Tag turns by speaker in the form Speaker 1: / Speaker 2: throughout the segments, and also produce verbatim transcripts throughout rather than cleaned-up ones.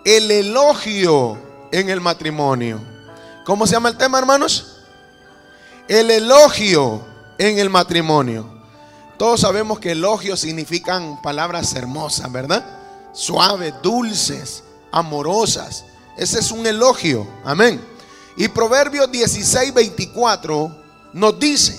Speaker 1: el elogio en el matrimonio. ¿Cómo se llama el tema, hermanos? El elogio en el matrimonio. Todos sabemos que elogios significan palabras hermosas, ¿verdad? Suaves, dulces, amorosas. Ese es un elogio, amén. Y Proverbios dieciséis veinticuatro nos dice: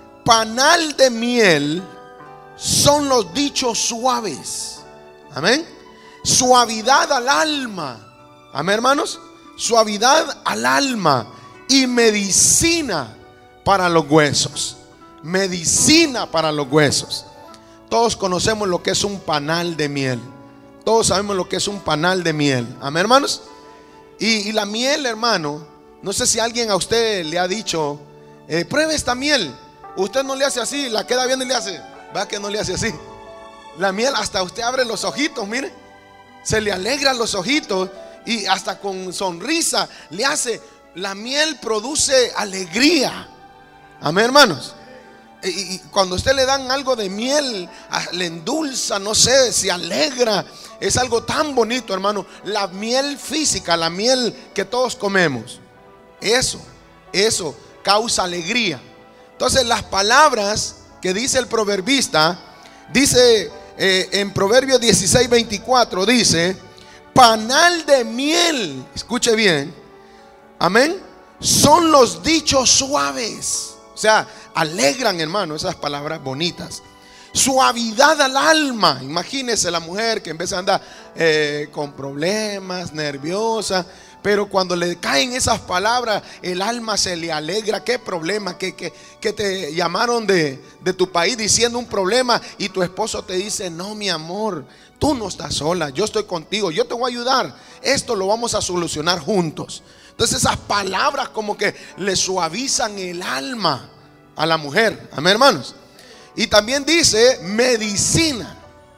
Speaker 1: panal de miel son los dichos suaves, amén. Suavidad al alma, amén, hermanos. Suavidad al alma y medicina para los huesos. Medicina para los huesos. Todos conocemos lo que es un panal de miel. Todos sabemos lo que es un panal de miel, amén, hermanos. Y, y la miel, hermano, no sé si alguien a usted le ha dicho: eh, pruebe esta miel. Usted no le hace así, la queda viendo y le hace. Va que no le hace así. La miel, hasta usted abre los ojitos, mire, se le alegran los ojitos y hasta con sonrisa le hace. La miel produce alegría, amén, hermanos. Y cuando a usted le dan algo de miel, le endulza, no sé, se alegra. Es algo tan bonito, hermano. La miel física, la miel que todos comemos, Eso, eso causa alegría. Entonces las palabras que dice el proverbista, dice eh, en Proverbios dieciséis veinticuatro, dice: panal de miel, escuche bien, amén, son los dichos suaves. O sea, alegran, hermano, esas palabras bonitas. Suavidad al alma. Imagínese la mujer que en vez de andar eh, con problemas, nerviosa, pero cuando le caen esas palabras, el alma se le alegra. ¿Qué problema? Que, que, que te llamaron de, de tu país diciendo un problema y tu esposo te dice: no, mi amor, tú no estás sola, yo estoy contigo, yo te voy a ayudar, esto lo vamos a solucionar juntos. Entonces esas palabras como que le suavizan el alma a la mujer, amén, hermanos. Y también dice medicina.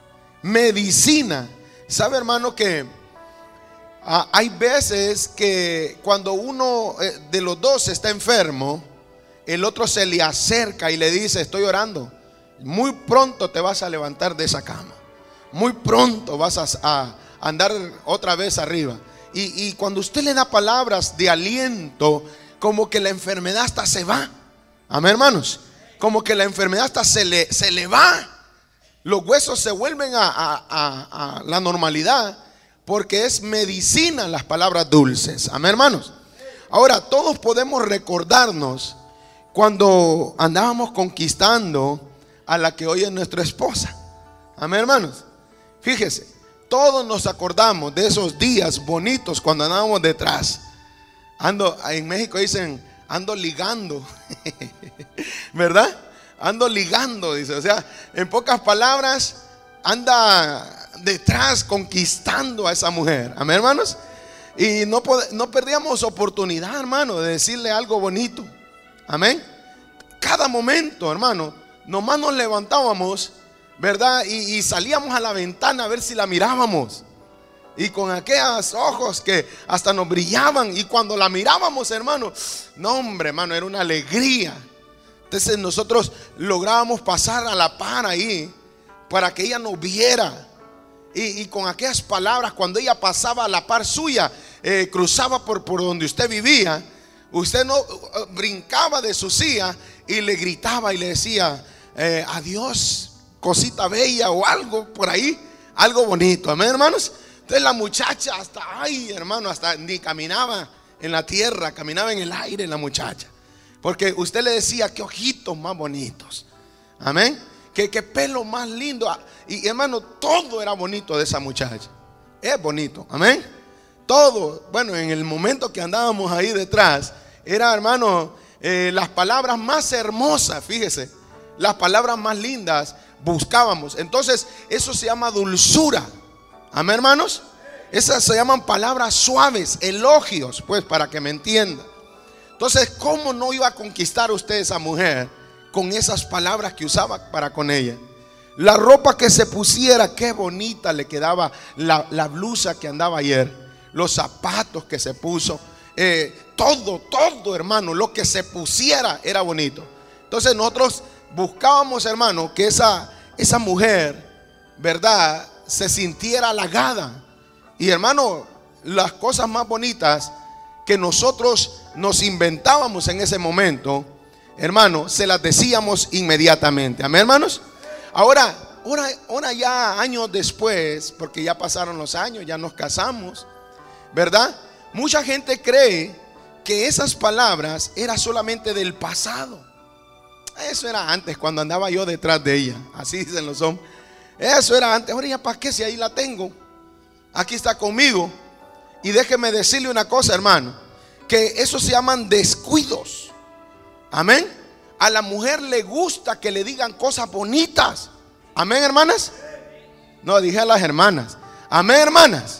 Speaker 1: Medicina. ¿Sabe, hermano, que ah, hay veces que cuando uno eh, de los dos está enfermo, el otro se le acerca y le dice: estoy orando, muy pronto te vas a levantar de esa cama, muy pronto vas a, a andar otra vez arriba. Y, y cuando usted le da palabras de aliento, como que la enfermedad hasta se va, amén, hermanos. Como que la enfermedad hasta se le, se le va. Los huesos se vuelven a, a, a, a la normalidad, porque es medicina las palabras dulces, amén, hermanos. Ahora, todos podemos recordarnos cuando andábamos conquistando a la que hoy es nuestra esposa, amén, hermanos. Fíjese, todos nos acordamos de esos días bonitos cuando andábamos detrás. Ando, en México dicen: ando ligando, ¿verdad? Ando ligando, dice. O sea, en pocas palabras, anda detrás conquistando a esa mujer, amén, hermanos. Y no, no perdíamos oportunidad, hermano, de decirle algo bonito, amén. Cada momento, hermano, nomás nos levantábamos, ¿verdad? Y, y salíamos a la ventana a ver si la mirábamos. Y con aquellos ojos que hasta nos brillaban. Y cuando la mirábamos, hermano, no, hombre, hermano, era una alegría. Entonces nosotros lográbamos pasar a la par ahí para que ella nos viera. Y, y con aquellas palabras, cuando ella pasaba a la par suya, eh, cruzaba por, por donde usted vivía, usted no uh, brincaba de su silla y le gritaba y le decía: eh, adiós, cosita bella, o algo por ahí, algo bonito, amén, hermanos. Entonces la muchacha hasta, ay, hermano, hasta ni caminaba en la tierra, caminaba en el aire la muchacha, porque usted le decía: qué ojitos más bonitos, amén, qué, qué pelo más lindo. Y hermano, todo era bonito de esa muchacha. Es bonito, amén. Todo, bueno, en el momento que andábamos ahí detrás, era, hermano, eh, las palabras más hermosas, fíjese, las palabras más lindas buscábamos. Entonces eso se llama dulzura, amén, hermanos. Esas se llaman palabras suaves, elogios, pues, para que me entiendan. Entonces, ¿cómo no iba a conquistar usted a esa mujer con esas palabras que usaba para con ella? La ropa que se pusiera, qué bonita le quedaba la, la blusa que andaba ayer, los zapatos que se puso, eh, todo, todo, hermano, lo que se pusiera era bonito. Entonces nosotros buscábamos, hermano, que esa, esa mujer, ¿verdad?, se sintiera halagada. Y hermano, las cosas más bonitas que nosotros nos inventábamos en ese momento, hermano, se las decíamos inmediatamente. Amén, hermanos. Ahora, ahora, ahora ya años después, porque ya pasaron los años, ya nos casamos, ¿verdad? Mucha gente cree que esas palabras eran solamente del pasado. Eso era antes, cuando andaba yo detrás de ella. Así dicen los hombres. Eso era antes. Ahora ya para qué, si ahí la tengo. Aquí está conmigo. Y déjeme decirle una cosa, hermano, que eso se llaman descuidos. Amén. A la mujer le gusta que le digan cosas bonitas. Amén, hermanas. No, dije a las hermanas. Amén, hermanas.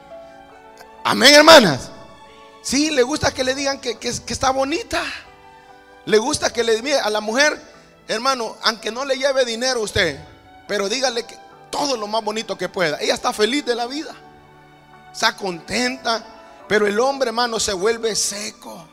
Speaker 1: Amén, hermanas. Sí, le gusta que le digan que, que, que está bonita. Le gusta que le diga a la mujer, hermano, aunque no le lleve dinero a usted, pero dígale que todo lo más bonito que pueda. Ella está feliz de la vida, está contenta. Pero el hombre, hermano, se vuelve seco.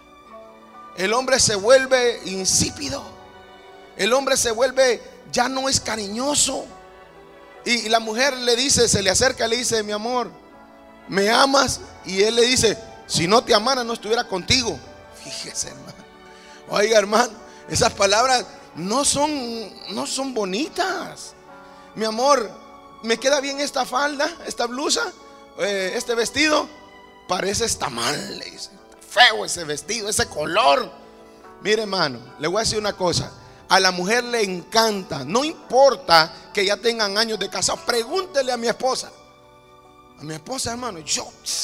Speaker 1: El hombre se vuelve insípido. El hombre se vuelve, ya no es cariñoso. Y, y la mujer le dice, se le acerca y le dice, mi amor, ¿me amas? Y él le dice, si no te amara no estuviera contigo. Fíjese, hermano. Oiga, hermano, esas palabras no son, no son bonitas. Mi amor, ¿me queda bien esta falda, esta blusa, eh, este vestido? Pareces tamal, le dice. Feo ese vestido, ese color. Mire, hermano, le voy a decir una cosa. A la mujer le encanta, no importa que ya tengan años de casado. Pregúntele a mi esposa. A mi esposa, hermano, yo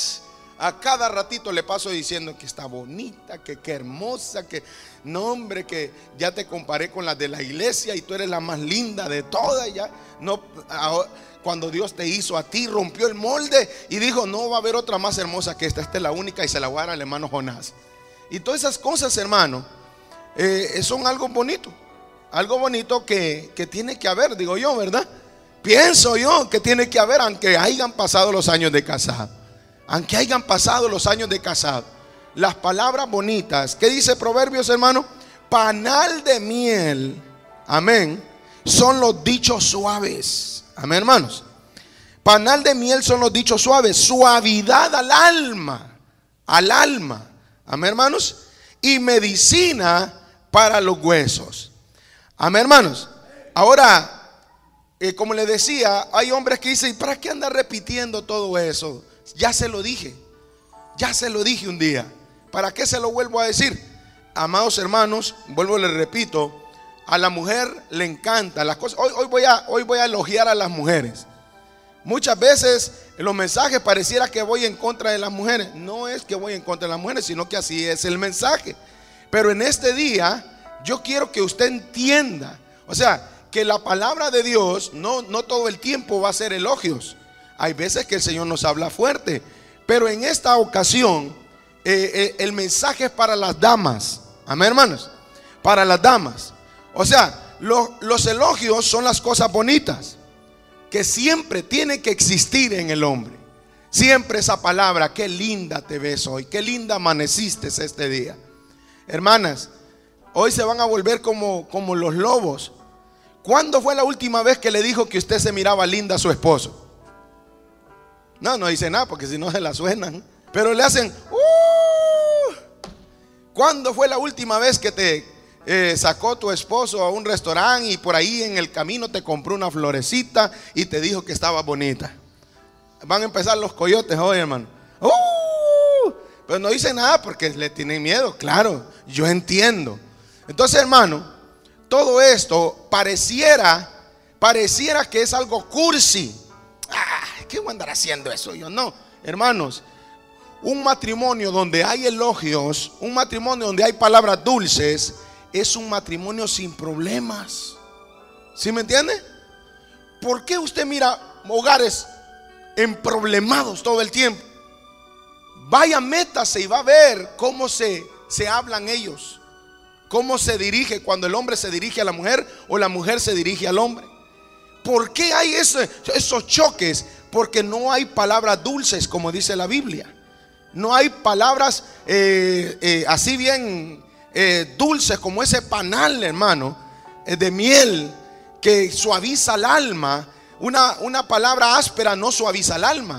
Speaker 1: a cada ratito le paso diciendo que está bonita, que qué hermosa, que no, hombre, que ya te comparé con las de la iglesia y tú eres la más linda de todas. Ya no, cuando Dios te hizo a ti, rompió el molde y dijo, no va a haber otra más hermosa que esta, esta es la única, y se la voy a dar al hermano Jonás. Y todas esas cosas, hermano, eh, son algo bonito, algo bonito que, que tiene que haber, digo yo, ¿verdad? Pienso yo que tiene que haber, aunque hayan pasado los años de casado. Aunque hayan pasado los años de casado, las palabras bonitas. ¿Qué dice Proverbios, hermano? Panal de miel, amén, son los dichos suaves. Amén, hermanos. Panal de miel son los dichos suaves. Suavidad al alma. Al alma. Amén, hermanos. Y medicina para los huesos. Amén, hermanos. Ahora, eh, como les decía, hay hombres que dicen, ¿para qué anda repitiendo todo eso? Ya se lo dije, ya se lo dije un día. ¿Para qué se lo vuelvo a decir? Amados hermanos, vuelvo, les repito, a la mujer le encanta las cosas. Hoy, hoy, voy a, hoy voy a elogiar a las mujeres. Muchas veces en los mensajes pareciera que voy en contra de las mujeres. No es que voy en contra de las mujeres, sino que así es el mensaje. Pero en este día yo quiero que usted entienda, o sea, que la palabra de Dios no, no todo el tiempo va a ser elogios. Hay veces que el Señor nos habla fuerte, pero en esta ocasión eh, eh, el mensaje es para las damas. Amén, hermanos. Para las damas. O sea, lo, los elogios son las cosas bonitas que siempre tienen que existir en el hombre. Siempre esa palabra, qué linda te ves hoy, qué linda amaneciste este día. Hermanas, hoy se van a volver como, como los lobos. ¿Cuándo fue la última vez que le dijo que usted se miraba linda a su esposo? No, no dice nada porque si no se la suenan. Pero le hacen uh, ¿cuándo fue la última vez que te eh, sacó tu esposo a un restaurante y por ahí en el camino te compró una florecita y te dijo que estaba bonita? Van a empezar los coyotes hoy, hermano. uh, Pero no dice nada porque le tienen miedo. Claro, yo entiendo. Entonces, hermano, todo esto pareciera Pareciera que es algo cursi. ¿Qué voy a andar haciendo eso? Yo no, hermanos, un matrimonio donde hay elogios, un matrimonio donde hay palabras dulces, es un matrimonio sin problemas. ¿Sí me entiende? ¿Por qué usted mira hogares emproblemados todo el tiempo? Vaya, métase y va a ver cómo se, se hablan ellos, cómo se dirige cuando el hombre se dirige a la mujer o la mujer se dirige al hombre. ¿Por qué hay ese, esos choques? Porque no hay palabras dulces, como dice la Biblia. No hay palabras eh, eh, así bien eh, dulces como ese panal, hermano, eh, de miel que suaviza el alma. Una, una palabra áspera no suaviza el alma.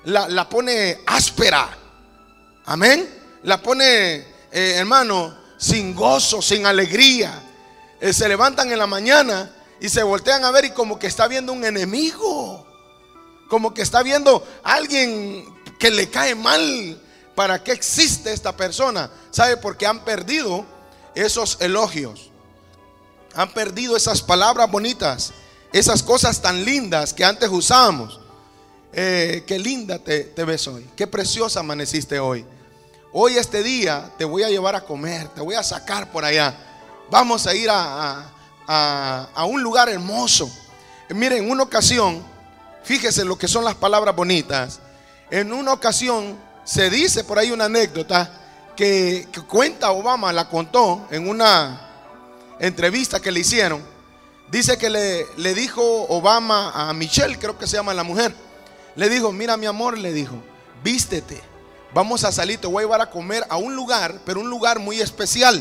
Speaker 1: la, la pone áspera. Amén. La pone, eh, hermano, sin gozo, sin alegría. Eh, se levantan en la mañana y se voltean a ver y como que está viendo un enemigo, como que está viendo a alguien que le cae mal. ¿Para qué existe esta persona? ¿Sabe? Porque han perdido esos elogios, han perdido esas palabras bonitas, esas cosas tan lindas que antes usábamos. eh, Qué linda te, te ves hoy, qué preciosa amaneciste hoy. Hoy este día te voy a llevar a comer, te voy a sacar por allá. Vamos a ir a, a, a, a un lugar hermoso. Miren, en una ocasión, fíjese lo que son las palabras bonitas. En una ocasión se dice por ahí una anécdota que, que cuenta Obama, la contó en una entrevista que le hicieron. Dice que le, le dijo Obama a Michelle, creo que se llama la mujer. Le dijo: mira mi amor, le dijo, vístete, vamos a salir, te voy a llevar a comer a un lugar, pero un lugar muy especial.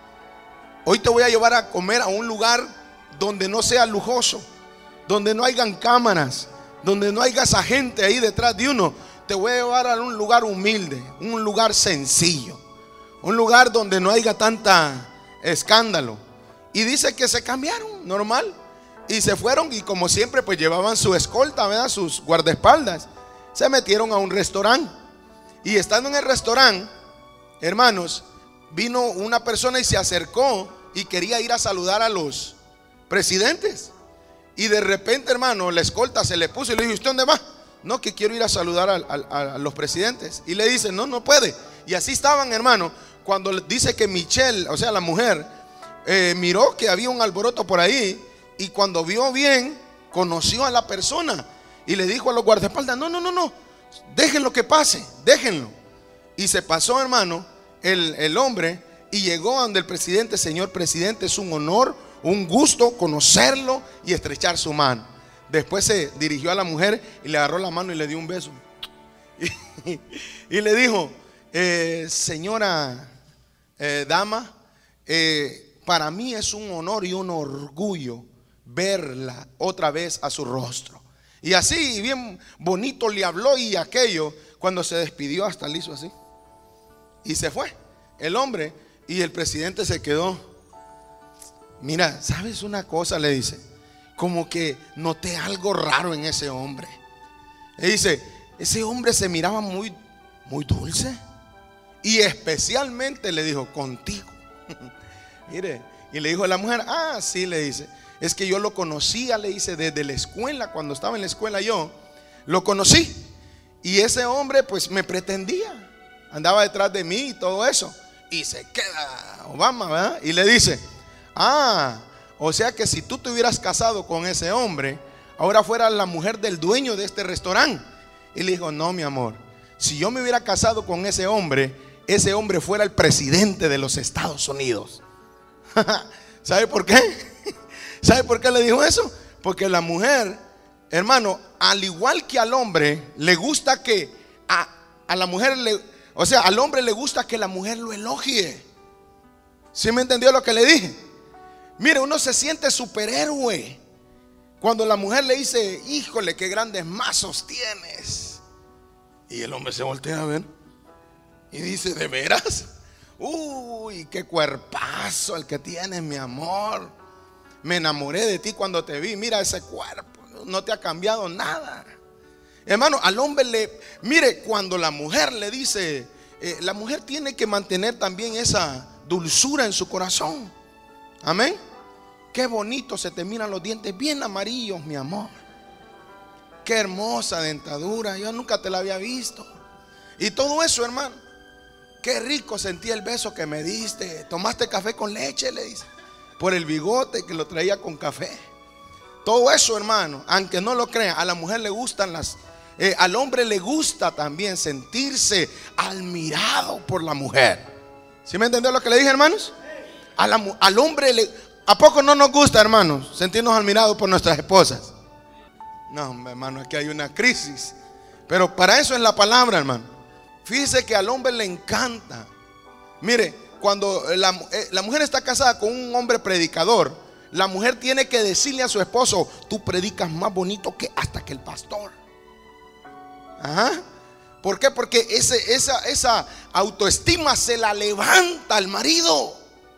Speaker 1: Hoy te voy a llevar a comer a un lugar donde no sea lujoso, donde no hayan cámaras, donde no haya esa gente ahí detrás de uno. Te voy a llevar a un lugar humilde, un lugar sencillo, un lugar donde no haya tanta escándalo. Y dice que se cambiaron, normal, y se fueron, y como siempre pues llevaban su escolta, ¿verdad? Sus guardaespaldas. Se metieron a un restaurante. Y estando en el restaurante, hermanos, vino una persona y se acercó y quería ir a saludar a los presidentes. Y de repente, hermano, la escolta se le puso y le dijo: ¿usted dónde va? No, que quiero ir a saludar a, a, a los presidentes. Y le dice: no, no puede. Y así estaban, hermano, cuando dice que Michelle, o sea la mujer, eh, miró que había un alboroto por ahí. Y cuando vio bien, conoció a la persona y le dijo a los guardaespaldas: no, no, no, no, déjenlo que pase, déjenlo. Y se pasó, hermano, el, el hombre, y llegó donde el presidente. Señor presidente, es un honor, un gusto conocerlo y estrechar su mano. Después se dirigió a la mujer y le agarró la mano y le dio un beso. Y, y le dijo: eh, señora eh, dama, eh, para mí es un honor y un orgullo verla otra vez a su rostro. Y así, bien bonito le habló, y aquello, cuando se despidió, hasta le hizo así y se fue el hombre. Y el presidente se quedó. Mira, ¿sabes una cosa? Le dice, como que noté algo raro en ese hombre. Le dice: ese hombre se miraba muy, muy dulce, y especialmente, le dijo, contigo. Mire, y le dijo a la mujer: ah, sí, le dice, es que yo lo conocía, le dice, desde la escuela. Cuando estaba en la escuela yo lo conocí, y ese hombre pues me pretendía, andaba detrás de mí y todo eso. Y se queda Obama, ¿verdad? Y le dice: ah, o sea que si tú te hubieras casado con ese hombre, ahora fueras la mujer del dueño de este restaurante. Y le dijo: no, mi amor, si yo me hubiera casado con ese hombre, ese hombre fuera el presidente de los Estados Unidos. ¿Sabe por qué? ¿Sabe por qué le dijo eso? Porque la mujer, hermano, al igual que al hombre, le gusta que a, a la mujer le, o sea, al hombre le gusta que la mujer lo elogie. ¿Sí me entendió lo que le dije? Mire, uno se siente superhéroe cuando la mujer le dice: híjole, qué grandes mazos tienes. Y el hombre se voltea a ver y dice: ¿de veras? Uy, qué cuerpazo el que tienes, mi amor. Me enamoré de ti cuando te vi. Mira ese cuerpo, no te ha cambiado nada. Hermano, al hombre le, mire, cuando la mujer le dice, eh, la mujer tiene que mantener también esa dulzura en su corazón. Amén. Qué bonito se te miran los dientes, bien amarillos, mi amor. Qué hermosa dentadura, yo nunca te la había visto. Y todo eso, hermano. Qué rico sentí el beso que me diste. Tomaste café con leche, le dice, por el bigote que lo traía con café. Todo eso, hermano, aunque no lo crean, a la mujer le gustan las eh, al hombre le gusta también sentirse admirado por la mujer. ¿Sí me entendió lo que le dije, hermanos? A la, al hombre le, ¿a poco no nos gusta, hermanos, sentirnos admirados por nuestras esposas? No, hermano, aquí hay una crisis. Pero para eso es la palabra, hermano. Fíjese que al hombre le encanta. Mire, cuando la, eh, la mujer está casada con un hombre predicador, la mujer tiene que decirle a su esposo: tú predicas más bonito que hasta que el pastor. Ajá. ¿Por qué? Porque ese, esa, esa autoestima se la levanta al marido.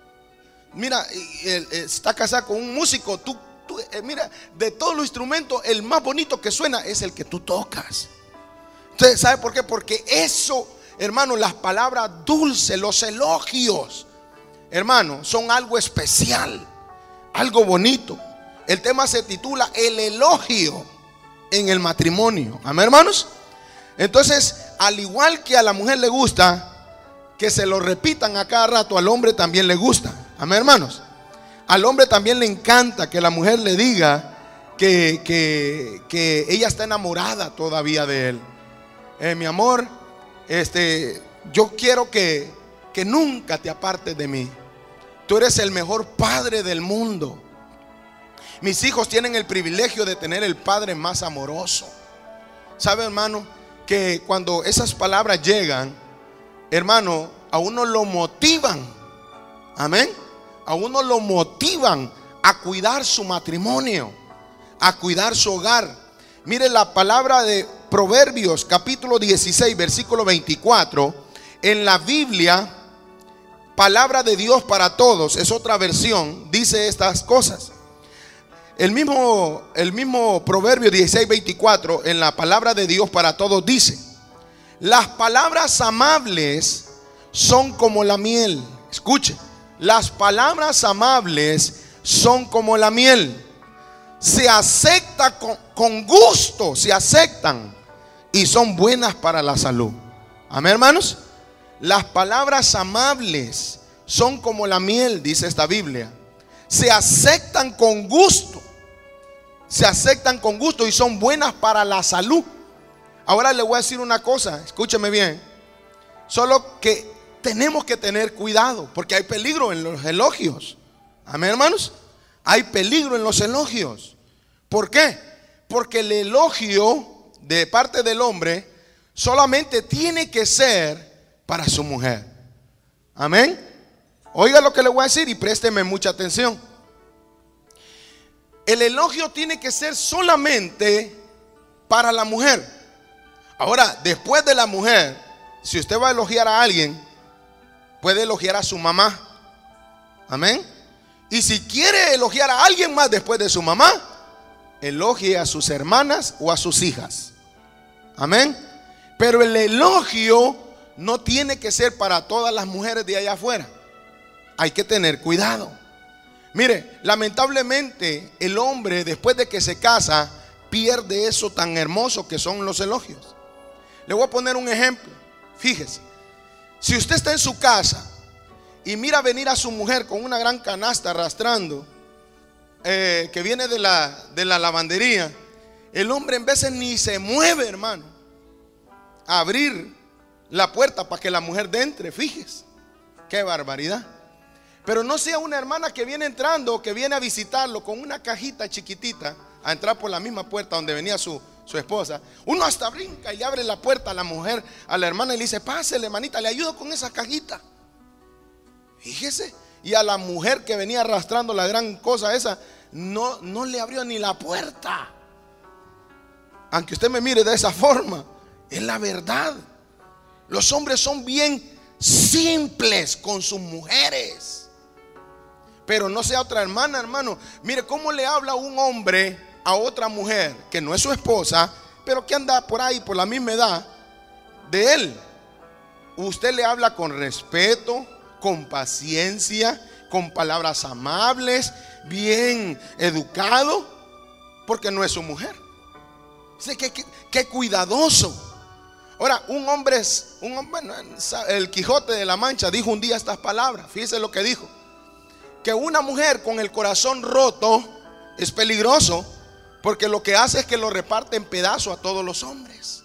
Speaker 1: Mira, está casada con un músico. Tú, tú, mira, de todos los instrumentos, el más bonito que suena es el que tú tocas. Entonces, ¿sabe por qué? Porque eso, hermano, las palabras dulces, los elogios, hermano, son algo especial, algo bonito. El tema se titula El elogio en el matrimonio. Amén, hermanos. Entonces, al igual que a la mujer le gusta que se lo repitan a cada rato, al hombre también le gusta. Amén, hermanos. Al hombre también le encanta que la mujer le diga que, que, que ella está enamorada todavía de él. Eh, mi amor, este, yo quiero que, que nunca te apartes de mí. Tú eres el mejor padre del mundo. Mis hijos tienen el privilegio de tener el padre más amoroso. ¿Sabe, hermano? Que cuando esas palabras llegan, hermano, a uno lo motivan. Amén. A uno lo motivan a cuidar su matrimonio, a cuidar su hogar. Mire la palabra de Proverbios capítulo dieciséis versículo veinticuatro. En la Biblia, palabra de Dios para todos, es otra versión, dice estas cosas. El mismo, el mismo Proverbio dieciséis veinticuatro en la palabra de Dios para todos dice: las palabras amables son como la miel. Escuche, las palabras amables son como la miel. Se acepta con, con gusto, se aceptan y son buenas para la salud. Amén, hermanos. Las palabras amables son como la miel, dice esta Biblia. Se aceptan con gusto. Se aceptan con gusto y son buenas para la salud. Ahora le voy a decir una cosa, escúcheme bien. Solo que tenemos que tener cuidado, porque hay peligro en los elogios. Amén, hermanos. Hay peligro en los elogios. ¿Por qué? Porque el elogio de parte del hombre solamente tiene que ser para su mujer. Amén. Oiga lo que le voy a decir y présteme mucha atención. El elogio tiene que ser solamente para la mujer. Ahora, después de la mujer, si usted va a elogiar a alguien, puede elogiar a su mamá. Amén. Y si quiere elogiar a alguien más después de su mamá, elogie a sus hermanas o a sus hijas. Amén. Pero el elogio no tiene que ser para todas las mujeres de allá afuera. Hay que tener cuidado. Mire, lamentablemente el hombre después de que se casa pierde eso tan hermoso que son los elogios. Le voy a poner un ejemplo. Fíjese, si usted está en su casa y mira venir a su mujer con una gran canasta arrastrando, eh, que viene de la, de la lavandería, el hombre en veces ni se mueve, hermano, a abrir la puerta para que la mujer entre. Fíjese, qué barbaridad. Pero no sea una hermana que viene entrando, que viene a visitarlo con una cajita chiquitita, a entrar por la misma puerta donde venía su, su esposa. Uno hasta brinca y le abre la puerta a la mujer, a la hermana, y le dice: pásele, hermanita, le ayudo con esa cajita. Fíjese. Y a la mujer que venía arrastrando la gran cosa esa, no, no le abrió ni la puerta. Aunque usted me mire de esa forma, es la verdad. Los hombres son bien simples con sus mujeres. Pero no sea otra hermana, hermano. Mire cómo le habla un hombre a otra mujer que no es su esposa, pero que anda por ahí por la misma edad de él. Usted le habla con respeto, con paciencia, con palabras amables, bien educado, porque no es su mujer. Dice que, que, que cuidadoso. Ahora, un hombre, un hombre, el Quijote de la Mancha dijo un día estas palabras. Fíjese lo que dijo: que una mujer con el corazón roto es peligroso, porque lo que hace es que lo reparte en pedazos a todos los hombres.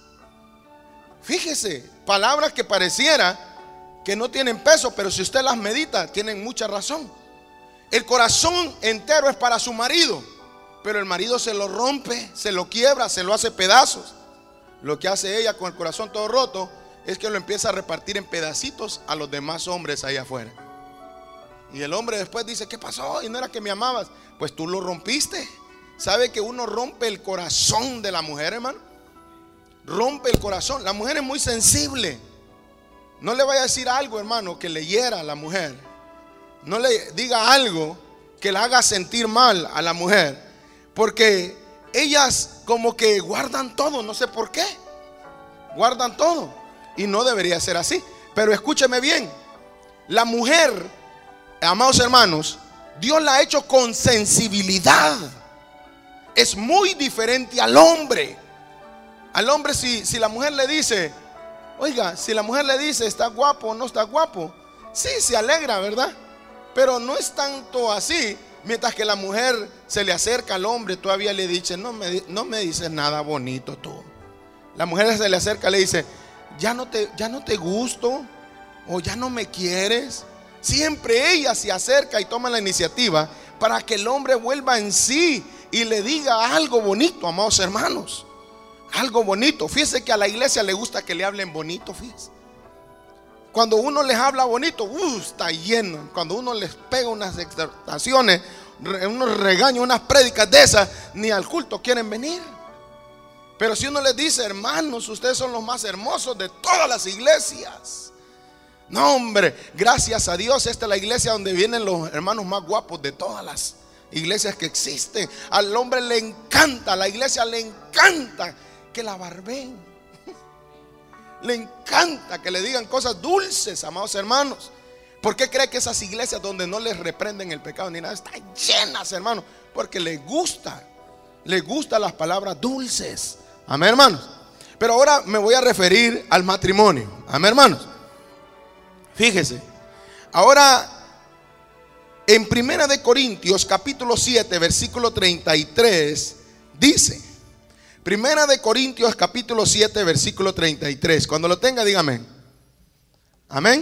Speaker 1: Fíjese, palabras que pareciera que no tienen peso, pero si usted las medita, tienen mucha razón. El corazón entero es para su marido, pero el marido se lo rompe, se lo quiebra, se lo hace pedazos. Lo que hace ella con el corazón todo roto es que lo empieza a repartir en pedacitos a los demás hombres allá afuera. Y el hombre después dice: ¿qué pasó? Y no era que me amabas. Pues tú lo rompiste. ¿Sabe que uno rompe el corazón de la mujer, hermano? rompe el corazón. La mujer es muy sensible. No le vaya a decir algo, hermano, que le hiera a la mujer. No le diga algo que la haga sentir mal a la mujer, porque ellas como que guardan todo, no sé por qué. Guardan todo y no debería ser así. Pero escúcheme bien, la mujer, amados hermanos, Dios la ha hecho con sensibilidad. Es muy diferente al hombre. Al hombre, si, si la mujer le dice, oiga, si la mujer le dice está guapo o no está guapo, sí, se alegra, ¿verdad? Pero no es tanto así. Mientras que la mujer se le acerca al hombre, todavía le dice, no me, no me dices nada bonito tú. La mujer se le acerca, le dice, ya no te, ya no te gusto, o ya no me quieres. Siempre ella se acerca y toma la iniciativa para que el hombre vuelva en sí y le diga algo bonito, amados hermanos. Algo bonito. Fíjese que a la iglesia le gusta que le hablen bonito, fíjese. Cuando uno les habla bonito, uh, está lleno. Cuando uno les pega unas exhortaciones, unos regaños, unas prédicas de esas, ni al culto quieren venir. Pero si uno les dice, hermanos, ustedes son los más hermosos de todas las iglesias. No, hombre, gracias a Dios, esta es la iglesia donde vienen los hermanos más guapos de todas las iglesias que existen. Al hombre le encanta, a la iglesia le encanta que la barbeen. Le encanta que le digan cosas dulces, amados hermanos. ¿Por qué cree que esas iglesias donde no les reprenden el pecado ni nada están llenas, hermanos? Porque les gusta, les gustan las palabras dulces. Amén, hermanos. Pero ahora me voy a referir al matrimonio. Amén, hermanos. Fíjese. Ahora en Primera de Corintios capítulo siete versículo treinta y tres dice, Primera de Corintios capítulo siete versículo treinta y tres. Cuando lo tenga, dígame. Amén.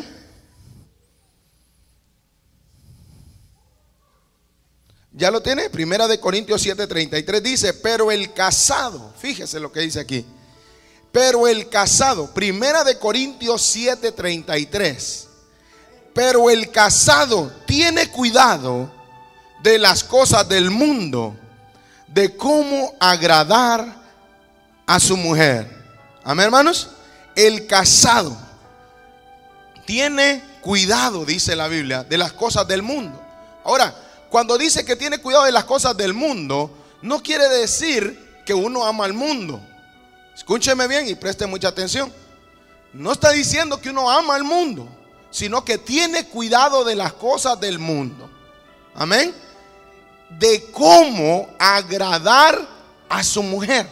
Speaker 1: ¿Ya lo tiene? Primera de Corintios siete treinta y tres dice, pero el casado, fíjese lo que dice aquí. Pero el casado, Primera de Corintios siete treinta y tres. Pero el casado tiene cuidado de las cosas del mundo, de cómo agradar a su mujer. Amén, hermanos. El casado tiene cuidado, dice la Biblia, de las cosas del mundo. Ahora, cuando dice que tiene cuidado de las cosas del mundo, no quiere decir que uno ama al mundo. Escúcheme bien y preste mucha atención. No está diciendo que uno ama al mundo, sino que tiene cuidado de las cosas del mundo. Amén. De cómo agradar a su mujer.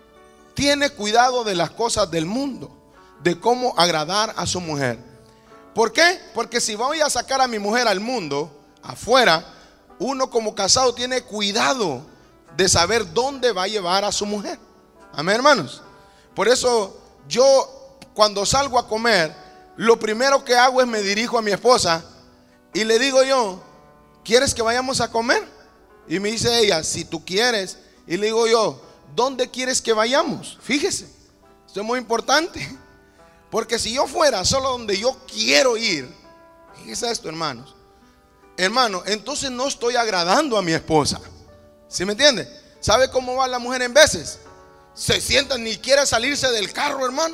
Speaker 1: Tiene cuidado de las cosas del mundo, de cómo agradar a su mujer. ¿Por qué? Porque si voy a sacar a mi mujer al mundo, afuera, uno como casado tiene cuidado de saber dónde va a llevar a su mujer. Amén, hermanos. Por eso yo cuando salgo a comer, lo primero que hago es me dirijo a mi esposa y le digo yo, ¿quieres que vayamos a comer? Y me dice ella, si tú quieres. Y le digo yo, ¿dónde quieres que vayamos? Fíjese, esto es muy importante. Porque si yo fuera solo donde yo quiero ir, fíjese esto, hermanos. Hermano, entonces no estoy agradando a mi esposa. ¿Sí me entiende? ¿Sabe cómo va la mujer en veces? Se sienta, ni quiere salirse del carro, hermano.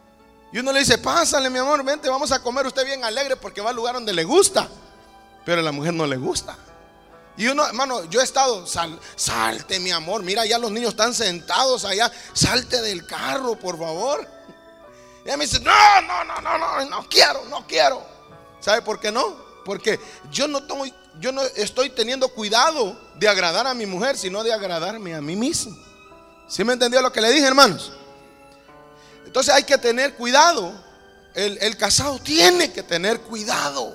Speaker 1: Y uno le dice, pásale, mi amor, vente, vamos a comer. Usted bien alegre porque va al lugar donde le gusta. Pero a la mujer no le gusta. Y uno, hermano, yo he estado, sal, salte, mi amor, mira, ya los niños están sentados allá, salte del carro, por favor. Y ella me dice, no, no, no, no, no, no quiero, no quiero. ¿Sabe por qué no? Porque yo no, tengo, yo no estoy teniendo cuidado de agradar a mi mujer, sino de agradarme a mí mismo. ¿Sí me entendió lo que le dije, hermanos? Entonces hay que tener cuidado. El, el casado tiene que tener cuidado.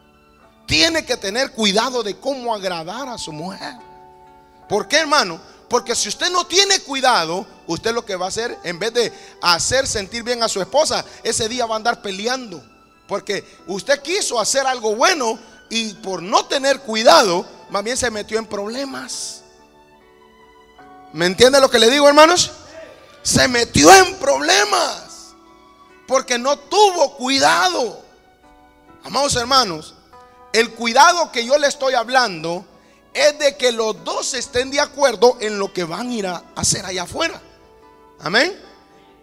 Speaker 1: Tiene que tener cuidado de cómo agradar a su mujer. ¿Por qué, hermano? Porque si usted no tiene cuidado, usted lo que va a hacer, en vez de hacer sentir bien a su esposa, ese día va a andar peleando. Porque usted quiso hacer algo bueno y por no tener cuidado, más bien se metió en problemas. ¿Me entiende lo que le digo, hermanos? Se metió en problemas porque no tuvo cuidado. Amados hermanos, el cuidado que yo le estoy hablando es de que los dos estén de acuerdo en lo que van a ir a hacer allá afuera. Amén.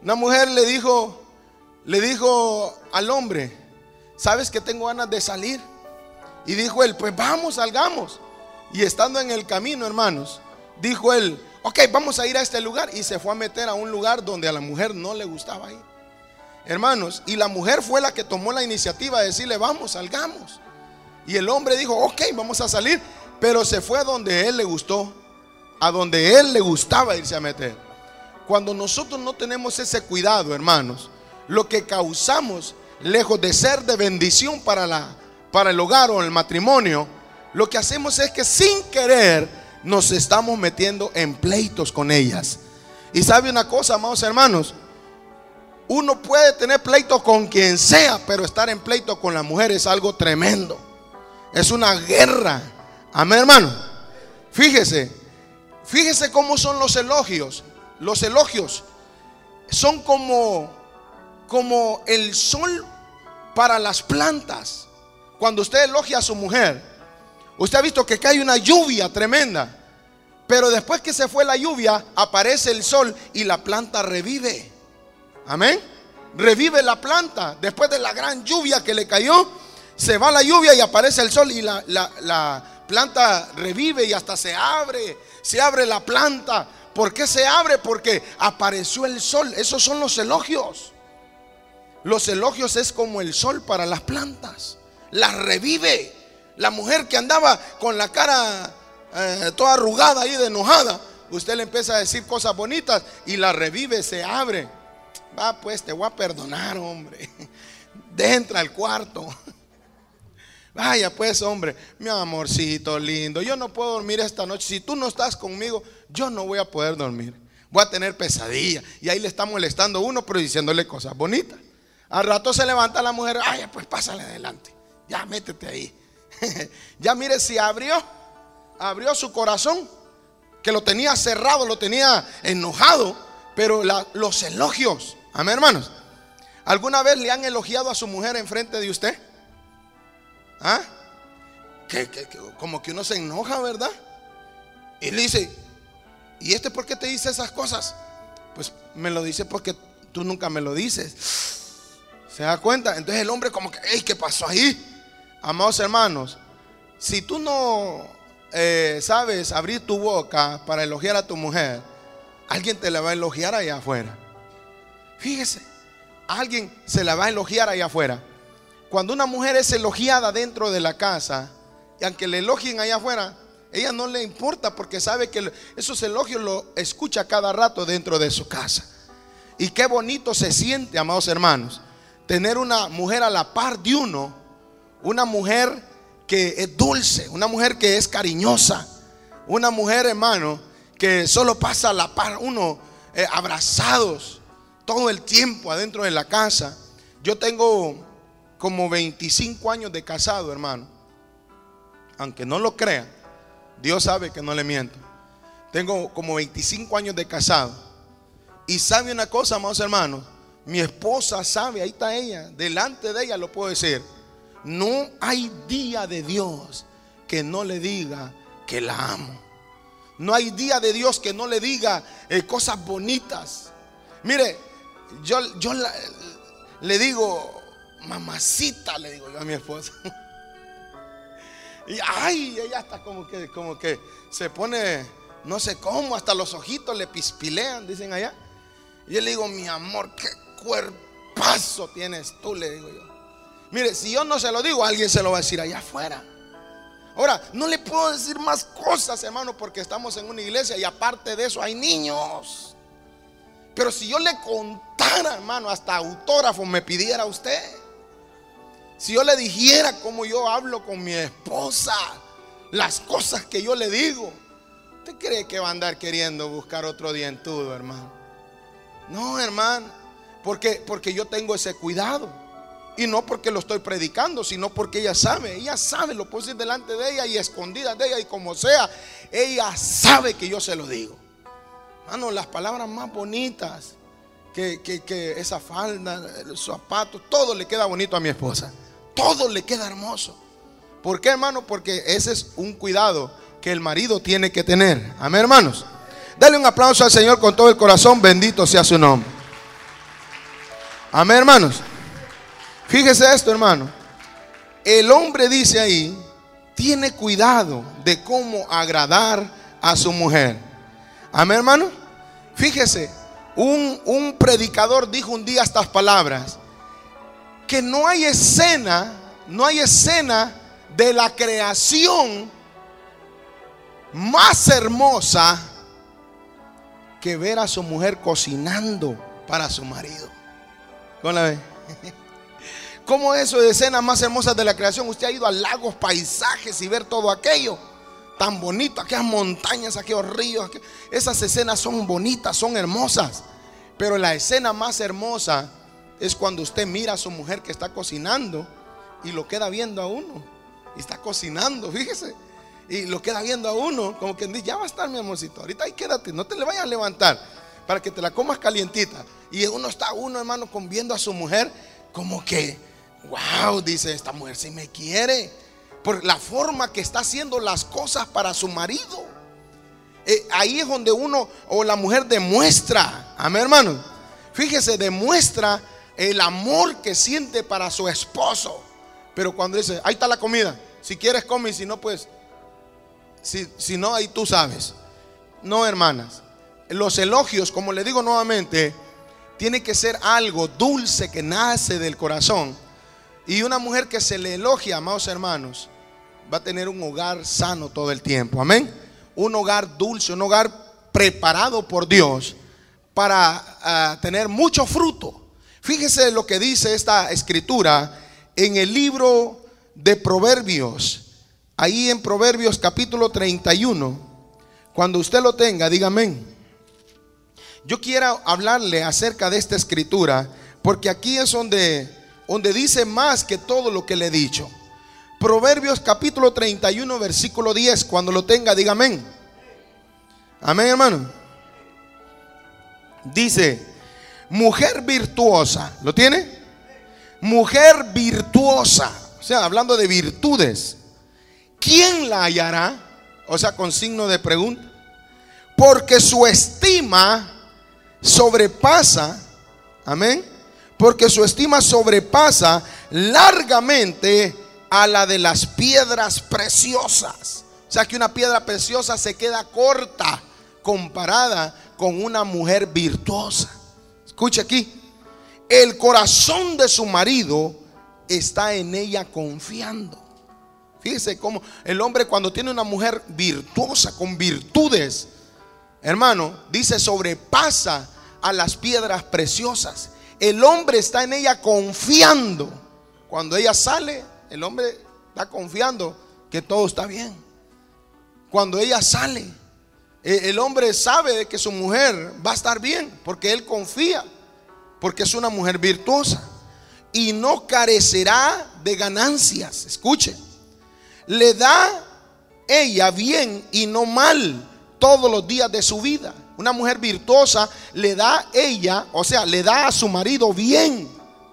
Speaker 1: Una mujer le dijo, le dijo al hombre: ¿sabes que tengo ganas de salir? Y dijo él: pues vamos, salgamos. Y estando en el camino, hermanos, dijo él: ok, vamos a ir a este lugar. Y se fue a meter a un lugar donde a la mujer no le gustaba ir, hermanos. Y la mujer fue la que tomó la iniciativa de decirle: vamos, salgamos. Y el hombre dijo: ok, vamos a salir. Pero se fue a donde a él le gustó, a donde a él le gustaba irse a meter. Cuando nosotros no tenemos ese cuidado, hermanos, lo que causamos, lejos de ser de bendición para, la, para el hogar o el matrimonio, lo que hacemos es que sin querer nos estamos metiendo en pleitos con ellas. Y sabe una cosa, amados hermanos, uno puede tener pleito con quien sea, pero estar en pleito con la mujer es algo tremendo. Es una guerra. Amén, hermano. Fíjese, fíjese cómo son los elogios. Los elogios son como, como el sol para las plantas. Cuando usted elogia a su mujer, usted ha visto que cae una lluvia tremenda, pero después que se fue la lluvia, aparece el sol y la planta revive. Amén. Revive la planta. Después de la gran lluvia que le cayó, se va la lluvia y aparece el sol y la, la, la planta revive y hasta se abre. Se abre la planta. ¿Por qué se abre? Porque apareció el sol. Esos son los elogios. Los elogios es como el sol para las plantas. Las revive. La mujer que andaba con la cara eh, toda arrugada y de enojada, usted le empieza a decir cosas bonitas y la revive, se abre. Va, pues te voy a perdonar, hombre. Entra al cuarto. Vaya pues, hombre, mi amorcito lindo, yo no puedo dormir esta noche. Si tú no estás conmigo, yo no voy a poder dormir. Voy a tener pesadilla. Y ahí le está molestando a uno, pero diciéndole cosas bonitas. Al rato se levanta la mujer: ay, pues pásale adelante, ya métete ahí. Ya mire, si abrió, abrió su corazón, que lo tenía cerrado, lo tenía enojado. Pero la, los elogios, amén, hermanos. ¿Alguna vez le han elogiado a su mujer enfrente de usted? ¿Ah? Que, que, que, como que uno se enoja, ¿verdad? Y le dice: ¿y este por qué te dice esas cosas? Pues me lo dice porque tú nunca me lo dices. ¿Se da cuenta? Entonces el hombre como que: ¡ey! ¿Qué pasó ahí? Amados hermanos, si tú no eh, sabes abrir tu boca para elogiar a tu mujer, alguien te la va a elogiar allá afuera. Fíjese, alguien se la va a elogiar allá afuera. Cuando una mujer es elogiada dentro de la casa, y aunque le elogien allá afuera, ella no le importa, porque sabe que esos elogios lo escucha cada rato dentro de su casa. Y qué bonito se siente, amados hermanos, tener una mujer a la par de uno. Una mujer que es dulce, una mujer que es cariñosa, una mujer, hermano, que solo pasa a la par uno, eh, abrazados todo el tiempo adentro de la casa. Yo tengo como veinticinco años de casado, hermano. Aunque no lo crean, Dios sabe que no le miento. Tengo como veinticinco años de casado. Y sabe una cosa, amados hermanos, mi esposa sabe, ahí está ella, delante de ella lo puedo decir. No hay día de Dios que no le diga que la amo. No hay día de Dios que no le diga eh, cosas bonitas. Mire, yo, yo la, le digo mamacita, le digo yo a mi esposa. Y ay, ella está como que, como que se pone, no sé cómo, hasta los ojitos le pispilean, dicen allá. Y yo le digo: mi amor, qué cuerpazo tienes tú, le digo yo. Mire, si yo no se lo digo, alguien se lo va a decir allá afuera. Ahora, no le puedo decir más cosas, hermano, porque estamos en una iglesia y aparte de eso hay niños. Pero si yo le contara, hermano, hasta autógrafo me pidiera usted. Si yo le dijera cómo yo hablo con mi esposa, las cosas que yo le digo, ¿usted cree que va a andar queriendo buscar otro dientudo, hermano? No, hermano, porque, porque yo tengo ese cuidado. Y no porque lo estoy predicando, sino porque ella sabe, ella sabe, lo puedo decir delante de ella y escondida de ella, y como sea, ella sabe que yo se lo digo. Hermano, las palabras más bonitas, que, que, que esa falda, los zapatos, todo le queda bonito a mi esposa. Todo le queda hermoso. ¿Por qué, hermano? Porque ese es un cuidado que el marido tiene que tener. Amén, hermanos. Dale un aplauso al Señor con todo el corazón. Bendito sea su nombre. Amén, hermanos. Fíjese esto, hermano. El hombre dice ahí, tiene cuidado de cómo agradar a su mujer. Amén, hermano. Fíjese, un, un predicador dijo un día estas palabras: que no hay escena, no hay escena de la creación más hermosa que ver a su mujer cocinando para su marido. ¿Cómo la ve? ¿Cómo eso de escenas más hermosas de la creación? Usted ha ido a lagos, paisajes y ver todo aquello tan bonito, aquellas montañas, aquellos ríos, aquellos, esas escenas son bonitas, son hermosas. Pero la escena más hermosa es cuando usted mira a su mujer que está cocinando y lo queda viendo a uno. Y está cocinando, fíjese. Y lo queda viendo a uno, como que dice: ya va a estar, mi amorcito, ahorita ahí quédate, no te le vayas a levantar para que te la comas calientita. Y uno está, uno hermano, con viendo a su mujer, como que, wow, dice: esta mujer sí me quiere, por la forma que está haciendo las cosas para su marido. eh, Ahí es donde uno o la mujer demuestra, amén, hermano. Fíjese, demuestra el amor que siente para su esposo. Pero cuando dice: ahí está la comida, si quieres come, y si no, pues Si, si no, ahí tú sabes. No, hermanas, los elogios, como le digo nuevamente, tiene que ser algo dulce que nace del corazón. Y una mujer que se le elogia, amados hermanos, va a tener un hogar sano todo el tiempo. Amén. Un hogar dulce, un hogar preparado por Dios para uh, tener mucho fruto. Fíjese lo que dice esta escritura en el libro de Proverbios. Ahí en Proverbios capítulo treinta y uno, cuando usted lo tenga, diga amén. Yo quiero hablarle acerca de esta escritura, porque aquí es donde, donde dice más que todo lo que le he dicho. Proverbios capítulo treinta y uno, versículo diez, cuando lo tenga, diga amén. Amén, hermano. Dice: mujer virtuosa, ¿lo tiene? Mujer virtuosa, o sea, hablando de virtudes. ¿Quién la hallará? O sea, con signo de pregunta. Porque su estima sobrepasa, amén, porque su estima sobrepasa largamente a la de las piedras preciosas. O sea, que una piedra preciosa se queda corta comparada con una mujer virtuosa. Escuche aquí: el corazón de su marido está en ella confiando. Fíjese cómo el hombre, cuando tiene una mujer virtuosa, con virtudes, hermano, dice: sobrepasa a las piedras preciosas. El hombre está en ella confiando. Cuando ella sale, el hombre está confiando que todo está bien. Cuando ella sale, el hombre sabe que su mujer va a estar bien, porque él confía, porque es una mujer virtuosa. Y no carecerá de ganancias. Escuche: le da ella bien y no mal todos los días de su vida. Una mujer virtuosa le da ella, o sea, le da a su marido bien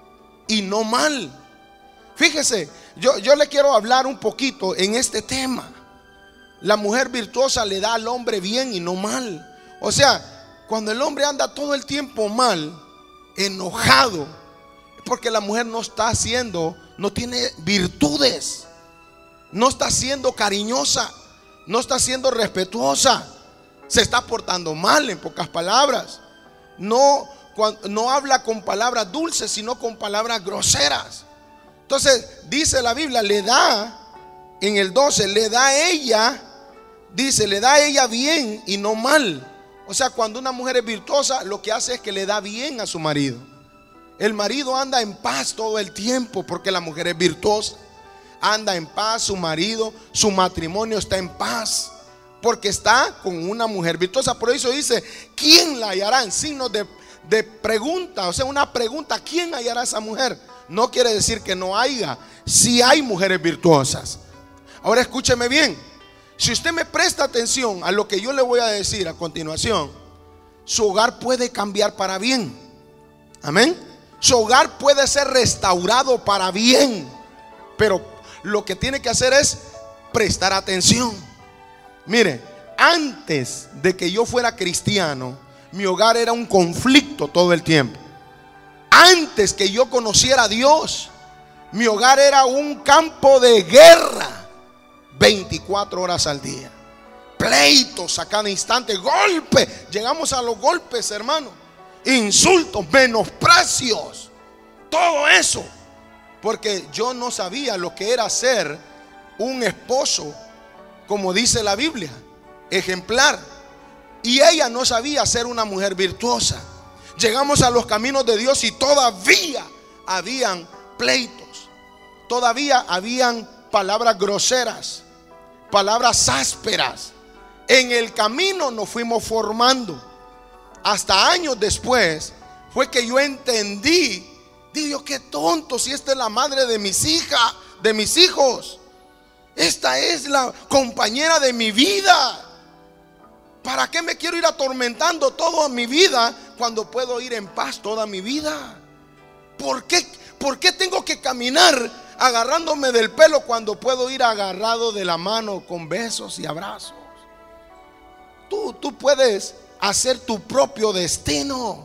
Speaker 1: y no mal. Fíjese, yo, yo le quiero hablar un poquito en este tema. La mujer virtuosa le da al hombre bien y no mal. O sea, cuando el hombre anda todo el tiempo mal, enojado, es porque la mujer no está haciendo, no tiene virtudes. No está siendo cariñosa, no está siendo respetuosa, se está portando mal, en pocas palabras. No, no habla con palabras dulces, sino con palabras groseras. Entonces dice la Biblia, le da, en el doce, le da a ella, dice, le da a ella bien y no mal. O sea, cuando una mujer es virtuosa, lo que hace es que le da bien a su marido. El marido anda en paz todo el tiempo porque la mujer es virtuosa. Anda en paz su marido, su matrimonio está en paz porque está con una mujer virtuosa. Por eso dice: ¿quién la hallará? En signos de, de pregunta, o sea, una pregunta: ¿quién hallará a esa mujer? No quiere decir que no haya, si hay mujeres virtuosas. Ahora escúcheme bien: si usted me presta atención a lo que yo le voy a decir a continuación, su hogar puede cambiar para bien. Amén. Su hogar puede ser restaurado para bien, pero lo que tiene que hacer es prestar atención. Mire, antes de que yo fuera cristiano, mi hogar era un conflicto todo el tiempo. Antes que yo conociera a Dios, mi hogar era un campo de guerra veinticuatro horas al día. Pleitos a cada instante, golpes. Llegamos a los golpes, hermano. Insultos, menosprecios, todo eso. Porque yo no sabía lo que era ser un esposo, como dice la Biblia, ejemplar. Y ella no sabía ser una mujer virtuosa. Llegamos a los caminos de Dios y todavía habían pleitos. Todavía habían palabras groseras, palabras ásperas. En el camino nos fuimos formando. Hasta años después fue que yo entendí. Digo, qué tonto, si esta es la madre de mis hijas, de mis hijos. Esta es la compañera de mi vida. ¿Para qué me quiero ir atormentando toda mi vida cuando puedo ir en paz toda mi vida? ¿Por qué, por qué tengo que caminar agarrándome del pelo cuando puedo ir agarrado de la mano con besos y abrazos? Tú, tú puedes hacer tu propio destino.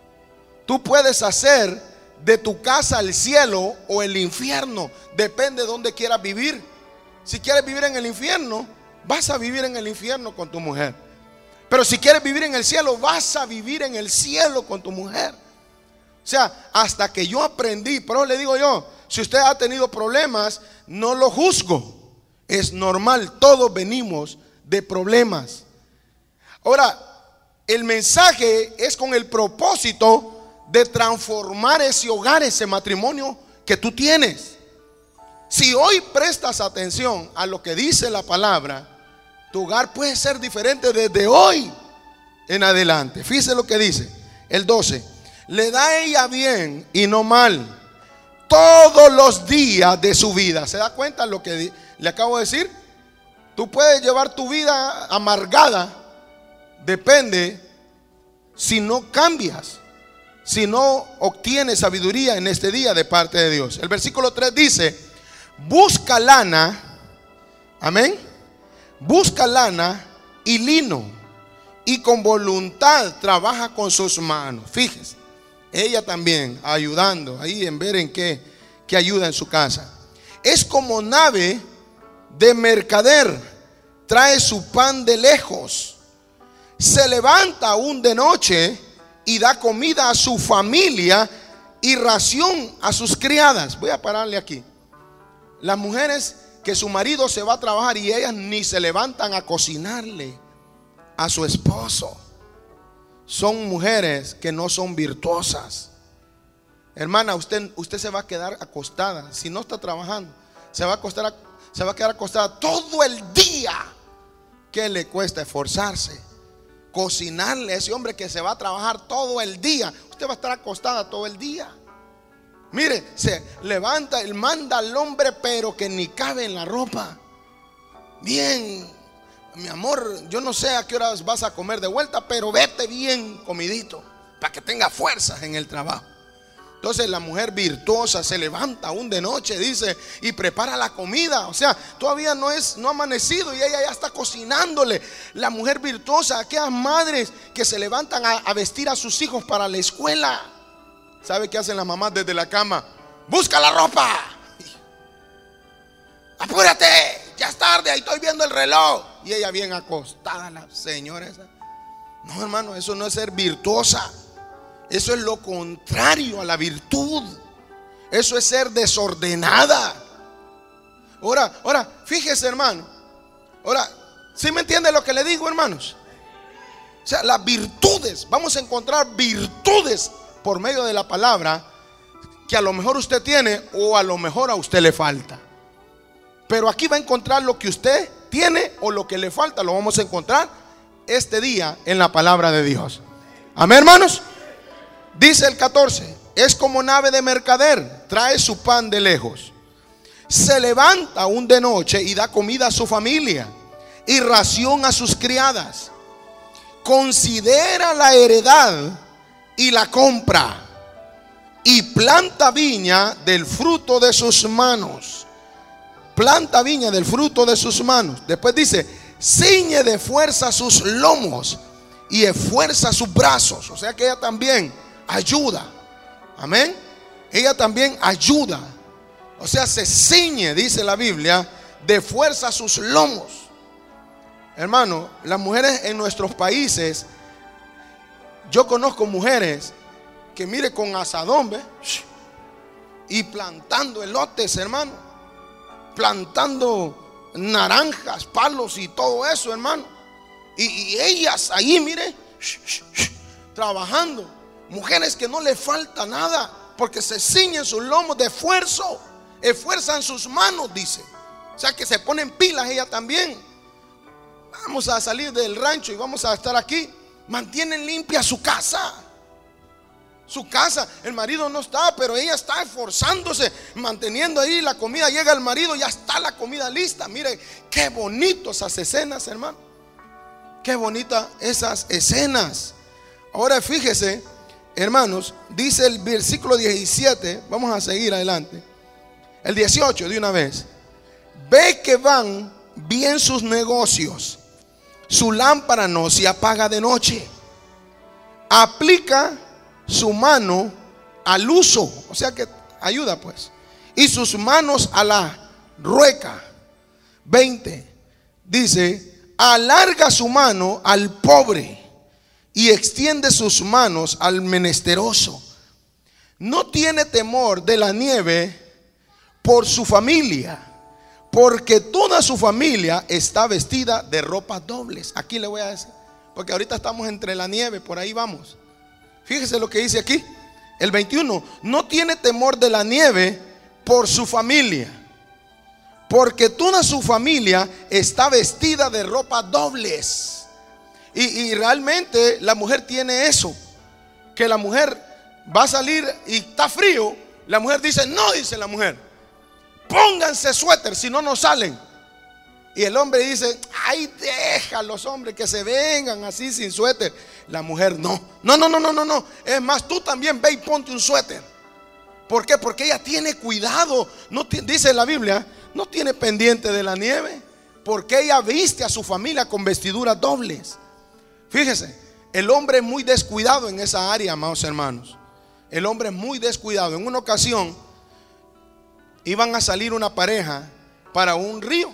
Speaker 1: Tú puedes hacer de tu casa el cielo o el infierno. Depende de dónde quieras vivir. Si quieres vivir en el infierno, vas a vivir en el infierno con tu mujer. Pero si quieres vivir en el cielo, vas a vivir en el cielo con tu mujer. O sea, hasta que yo aprendí. Pero le digo yo, si usted ha tenido problemas, no lo juzgo. Es normal, todos venimos de problemas. Ahora, el mensaje es con el propósito de transformar ese hogar, ese matrimonio que tú tienes. Si hoy prestas atención a lo que dice la palabra, tu hogar puede ser diferente desde hoy en adelante. Fíjese lo que dice el doce. Le da a ella bien y no mal todos los días de su vida. ¿Se da cuenta lo que le acabo de decir? Tú puedes llevar tu vida amargada. Depende si no cambias, si no obtienes sabiduría en este día de parte de Dios. El versículo tres dice: busca lana, amén, busca lana y lino, y con voluntad trabaja con sus manos. Fíjese, ella también ayudando ahí en ver en qué, qué ayuda en su casa. Es como nave de mercader, trae su pan de lejos. Se levanta aún de noche y da comida a su familia y ración a sus criadas. Voy a pararle aquí. Las mujeres que su marido se va a trabajar y ellas ni se levantan a cocinarle a su esposo, son mujeres que no son virtuosas. Hermana, usted, usted se va a quedar acostada. Si no está trabajando, se va a acostar, se va a quedar acostada todo el día. ¿Qué le cuesta esforzarse? Cocinarle a ese hombre que se va a trabajar todo el día. Usted va a estar acostada todo el día. Mire, se levanta, él manda al hombre, pero que ni cabe en la ropa. Bien, mi amor, yo no sé a qué horas vas a comer de vuelta, pero vete bien comidito para que tenga fuerzas en el trabajo. Entonces la mujer virtuosa se levanta aún de noche, dice, y prepara la comida. O sea, todavía no es, no ha amanecido y ella ya está cocinándole. La mujer virtuosa, aquellas madres que se levantan a, a vestir a sus hijos para la escuela. ¿Sabe qué hacen las mamás desde la cama? Busca la ropa. Apúrate, ya es tarde, ahí estoy viendo el reloj. Y ella bien acostada, la señora esa. No, hermano, eso no es ser virtuosa. Eso es lo contrario a la virtud. Eso es ser desordenada. Ahora, ahora, fíjese, hermano. Ahora, ¿sí me entiende lo que le digo, hermanos? O sea, las virtudes, vamos a encontrar virtudes por medio de la palabra que a lo mejor usted tiene o a lo mejor a usted le falta. Pero aquí va a encontrar lo que usted tiene o lo que le falta. Lo vamos a encontrar este día en la palabra de Dios. Amén, hermanos. Dice el catorce: es como nave de mercader, trae su pan de lejos. Se levanta aún de noche y da comida a su familia y ración a sus criadas. Considera la heredad y la compra, y planta viña del fruto de sus manos. Planta viña del fruto de sus manos. Después dice: ciñe de fuerza sus lomos y esfuerza sus brazos. O sea que ella también ayuda. Amén. Ella también ayuda. O sea, se ciñe, dice la Biblia, de fuerza a sus lomos. Hermano, las mujeres en nuestros países, yo conozco mujeres que mire con asadón, ¿ve? Y plantando elotes, hermano, plantando naranjas, palos y todo eso, hermano. Y, y ellas ahí, mire, trabajando. Mujeres que no le falta nada, porque se ciñen sus lomos de esfuerzo, esfuerzan sus manos, dice. O sea que se ponen pilas ellas también. Vamos a salir del rancho y vamos a estar aquí. Mantienen limpia su casa. Su casa, el marido no está, pero ella está esforzándose, manteniendo ahí la comida. Llega el marido, ya está la comida lista. Mire, qué bonito esas escenas, hermano. Qué bonitas esas escenas. Ahora fíjese, hermanos, dice el versículo diecisiete. Vamos a seguir adelante. El dieciocho de una vez. Ve que van bien sus negocios. Su lámpara no se apaga de noche. Aplica su mano al uso, o sea que ayuda pues, y sus manos a la rueca. veinte dice: alarga su mano al pobre y extiende sus manos al menesteroso. No tiene temor de la nieve por su familia, porque toda su familia está vestida de ropas dobles. Aquí le voy a decir, porque ahorita estamos entre la nieve, por ahí vamos. Fíjese lo que dice aquí, el veintiuno. No tiene temor de la nieve por su familia, porque toda su familia está vestida de ropas dobles. Y, y realmente la mujer tiene eso, que la mujer va a salir y está frío. La mujer dice: no, dice la mujer, pónganse suéter, si no, no salen. Y el hombre dice: ay, deja a los hombres que se vengan así sin suéter. La mujer no, no, no, no, no, no, no. Es más, tú también ve y ponte un suéter. ¿Por qué? Porque ella tiene cuidado. No dice la Biblia, no tiene pendiente de la nieve, porque ella viste a su familia con vestiduras dobles. Fíjese, el hombre es muy descuidado en esa área, amados hermanos. El hombre es muy descuidado. En una ocasión iban a salir una pareja para un río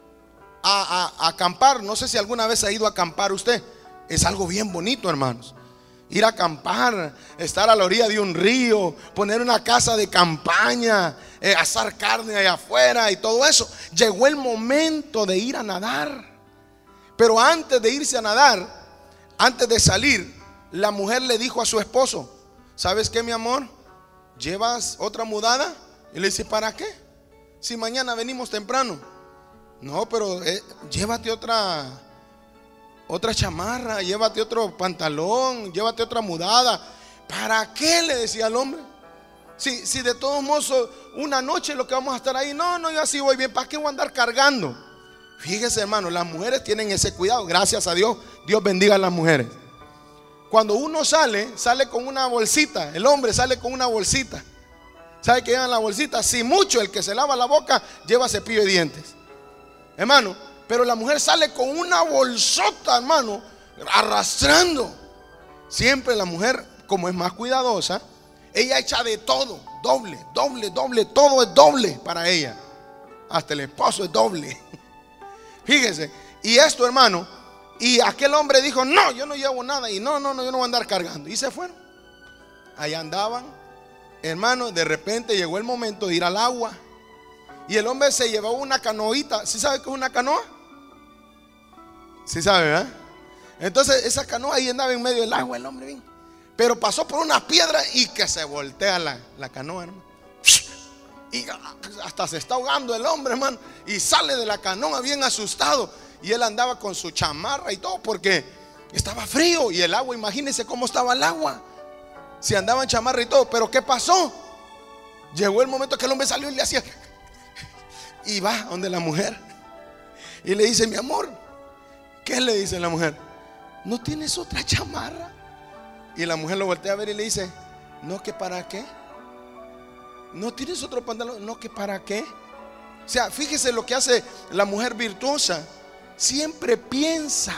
Speaker 1: a, a, a acampar. No sé si alguna vez ha ido a acampar usted. Es algo bien bonito, hermanos. Ir a acampar, estar a la orilla de un río, poner una casa de campaña, eh, asar carne allá afuera y todo eso. Llegó el momento de ir a nadar. Pero antes de irse a nadar, antes de salir, la mujer le dijo a su esposo: ¿sabes qué, mi amor? ¿Llevas otra mudada? Y le dice: ¿para qué? Si mañana venimos temprano. No, pero eh, llévate otra Otra chamarra, llévate otro pantalón, llévate otra mudada. ¿Para qué? Le decía al hombre. Si, si de todos modos una noche lo que vamos a estar ahí. No, no, yo así voy bien. ¿Para qué voy a andar cargando? Fíjese, hermano, las mujeres tienen ese cuidado. Gracias a Dios. Dios bendiga a las mujeres. Cuando uno sale, sale con una bolsita. El hombre sale con una bolsita. ¿Sabe qué lleva en la bolsita? Si mucho, el que se lava la boca lleva cepillo de dientes, hermano. Pero la mujer sale con una bolsota, hermano, arrastrando. Siempre la mujer, como es más cuidadosa, ella echa de todo, doble, doble, doble. Todo es doble para ella. Hasta el esposo es doble. Fíjese. Y esto, hermano, y aquel hombre dijo: no, yo no llevo nada. Y no, no, no, yo no voy a andar cargando. Y se fueron. Allá andaban, hermano. De repente llegó el momento de ir al agua. Y el hombre se llevó una canoita. ¿Sí sabe qué es una canoa? Sí sabe, ¿verdad? Entonces esa canoa ahí andaba en medio del agua el hombre bien. Pero pasó por una piedra y que se voltea la, la canoa, hermano. Y hasta se está ahogando el hombre, hermano. Y sale de la canoa bien asustado. Y él andaba con su chamarra y todo, porque estaba frío. Y el agua, imagínense cómo estaba el agua. Si andaba en chamarra y todo. Pero ¿qué pasó? Llegó el momento que el hombre salió y le hacía, y va donde la mujer y le dice: mi amor, ¿qué le dice la mujer? ¿No tienes otra chamarra? Y la mujer lo voltea a ver y le dice: no, que para qué. ¿No tienes otro pantalón? No, que para qué. O sea, fíjese lo que hace la mujer virtuosa. Siempre piensa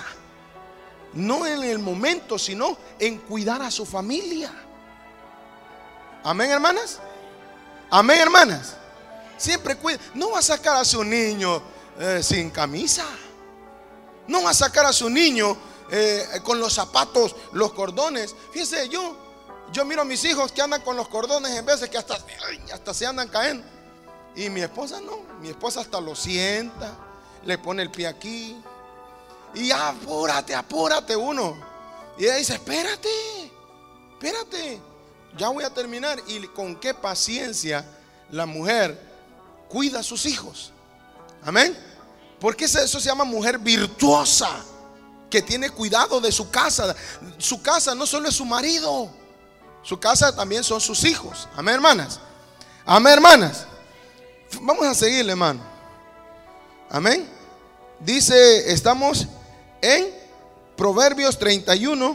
Speaker 1: no en el momento, sino en cuidar a su familia. Amén, hermanas. Amén, hermanas. Siempre cuida. No va a sacar a su niño eh, sin camisa. No va a sacar a su niño eh, con los zapatos, los cordones. Fíjese, yo Yo miro a mis hijos que andan con los cordones en veces que hasta, ay, hasta se andan cayendo. Y mi esposa no. Mi esposa hasta lo sienta, le pone el pie aquí. Y ya, apúrate, apúrate uno. Y ella dice, espérate, espérate, ya voy a terminar. Y con qué paciencia la mujer cuida a sus hijos. Amén. Porque eso se llama mujer virtuosa, que tiene cuidado de su casa. Su casa no solo es su marido, su casa también son sus hijos. Amén, hermanas. Amén, hermanas. Vamos a seguirle, hermano. Amén. Dice, estamos en Proverbios treinta y uno.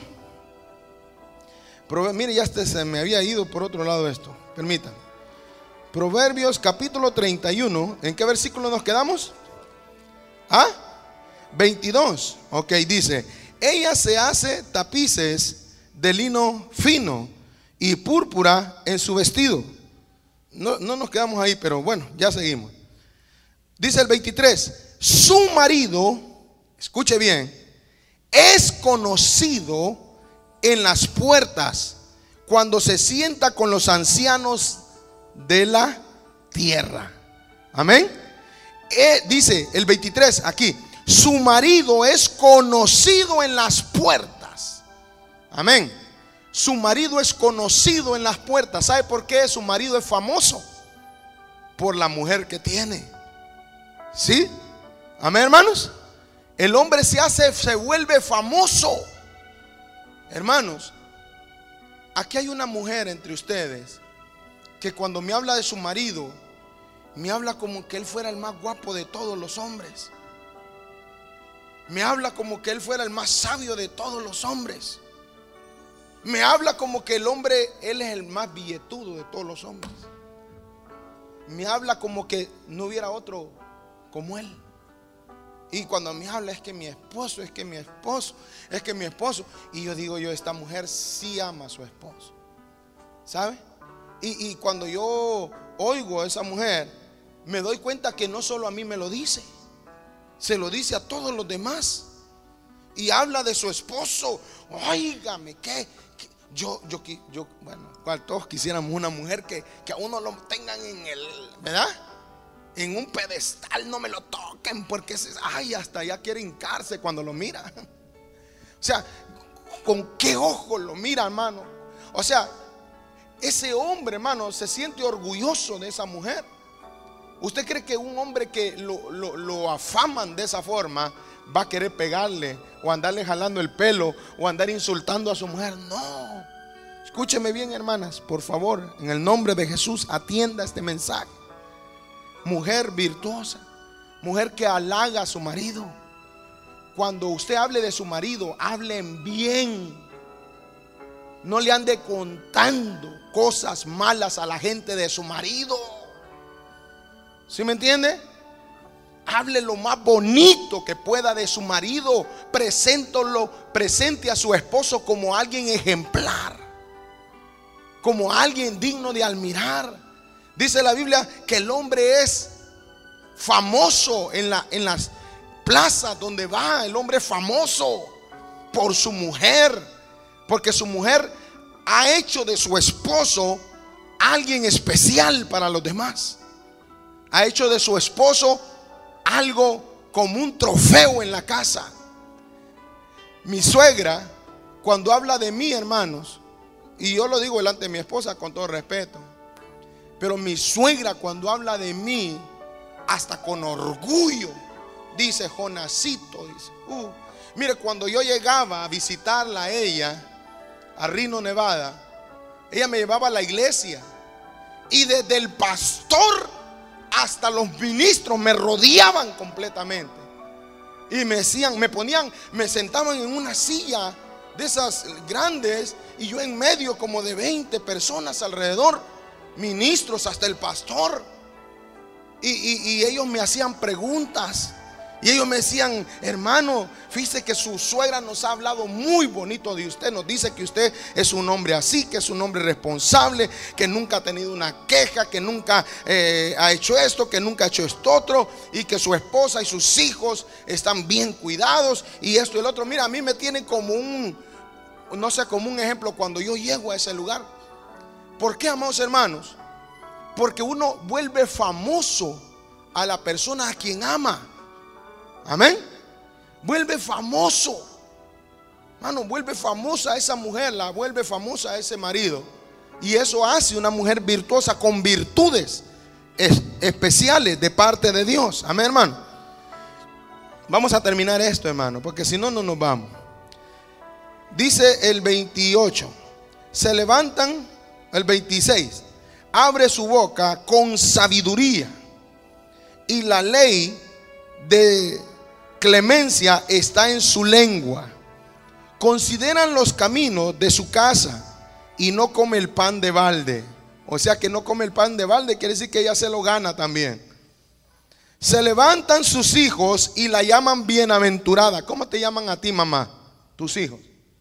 Speaker 1: Prover- Mire, ya este se me había ido por otro lado esto. Permítanme. Proverbios capítulo treinta y uno. ¿En qué versículo nos quedamos? ¿Ah? veintidós. Ok, dice, ella se hace tapices de lino fino y púrpura en su vestido. No, no nos quedamos ahí, pero bueno, ya seguimos. Dice el veintitrés, su marido, escuche bien, es conocido en las puertas cuando se sienta con los ancianos de la tierra. Amén. Eh, dice el veintitrés aquí, su marido es conocido en las puertas. Amén. Su marido es conocido en las puertas. ¿Sabe por qué su marido es famoso? Por la mujer que tiene. ¿Sí? Amén, hermanos. El hombre se hace, se vuelve famoso. Hermanos, aquí hay una mujer entre ustedes que cuando me habla de su marido, me habla como que él fuera el más guapo de todos los hombres. Me habla como que él fuera el más sabio de todos los hombres. Me habla como que el hombre, él es el más billetudo de todos los hombres. Me habla como que no hubiera otro como él. Y cuando me habla es que mi esposo, es que mi esposo, es que mi esposo. Y yo digo, yo, esta mujer sí ama a su esposo. ¿Sabe? Y, y cuando yo oigo a esa mujer, me doy cuenta que no solo a mí me lo dice, se lo dice a todos los demás. Y habla de su esposo. Óigame, ¿qué? ¿Qué? Yo, yo, yo, bueno, todos quisiéramos una mujer que, que a uno lo tengan en el, ¿verdad? En un pedestal, no me lo toquen, porque ay, hasta ya quiere hincarse cuando lo mira. O sea, ¿con qué ojo lo mira, hermano? O sea, ese hombre, hermano, se siente orgulloso de esa mujer. ¿Usted cree que un hombre que lo, lo, lo afaman de esa forma va a querer pegarle o andarle jalando el pelo o andar insultando a su mujer? No. Escúcheme bien, hermanas, por favor, en el nombre de Jesús, atienda este mensaje. Mujer virtuosa, mujer que halaga a su marido. Cuando usted hable de su marido, hablen bien. No le ande contando cosas malas a la gente de su marido. ¿Sí me entiende? Hable lo más bonito que pueda de su marido. Preséntalo, presente a su esposo como alguien ejemplar, como alguien digno de admirar. Dice la Biblia que el hombre es famoso en, la, en las plazas donde va. El hombre es famoso por su mujer, porque su mujer ha hecho de su esposo alguien especial para los demás. Ha hecho de su esposo algo como un trofeo en la casa. Mi suegra, cuando habla de mí, hermanos, y yo lo digo delante de mi esposa con todo respeto, pero mi suegra cuando habla de mí, hasta con orgullo, dice Jonasito, dice, uh, mire, cuando yo llegaba a visitarla a ella, a Reno, Nevada, ella me llevaba a la iglesia y desde el pastor hasta los ministros me rodeaban completamente y me decían, me ponían, me sentaban en una silla de esas grandes y yo en medio como de veinte personas alrededor, ministros, hasta el pastor, y, y, y ellos me hacían preguntas Y ellos me decían: hermano, fíjese que su suegra nos ha hablado muy bonito de usted. Nos dice que usted es un hombre así, que es un hombre responsable, que nunca ha tenido una queja, que nunca eh, ha hecho esto, que nunca ha hecho esto otro, y que su esposa y sus hijos están bien cuidados, y esto y el otro. Mira, a mí me tienen como un, no sé, como un ejemplo cuando yo llego a ese lugar. ¿Por qué, amados hermanos? Porque uno vuelve famoso a la persona a quien ama. Amén. Vuelve famoso, hermano, vuelve famosa a esa mujer, la vuelve famosa a ese marido. Y eso hace una mujer virtuosa con virtudes es, especiales de parte de Dios. Amén, hermano. Vamos a terminar esto, hermano, porque si no, no nos vamos. Dice el veintiocho: se levantan, el veintiséis, abre su boca con sabiduría, y la ley de clemencia está en su lengua. Consideran los caminos de su casa y no come el pan de balde. O sea que no come el pan de balde, quiere decir que ella se lo gana también. Se levantan sus hijos y la llaman bienaventurada. ¿Cómo te llaman a ti, mamá? Tus hijos.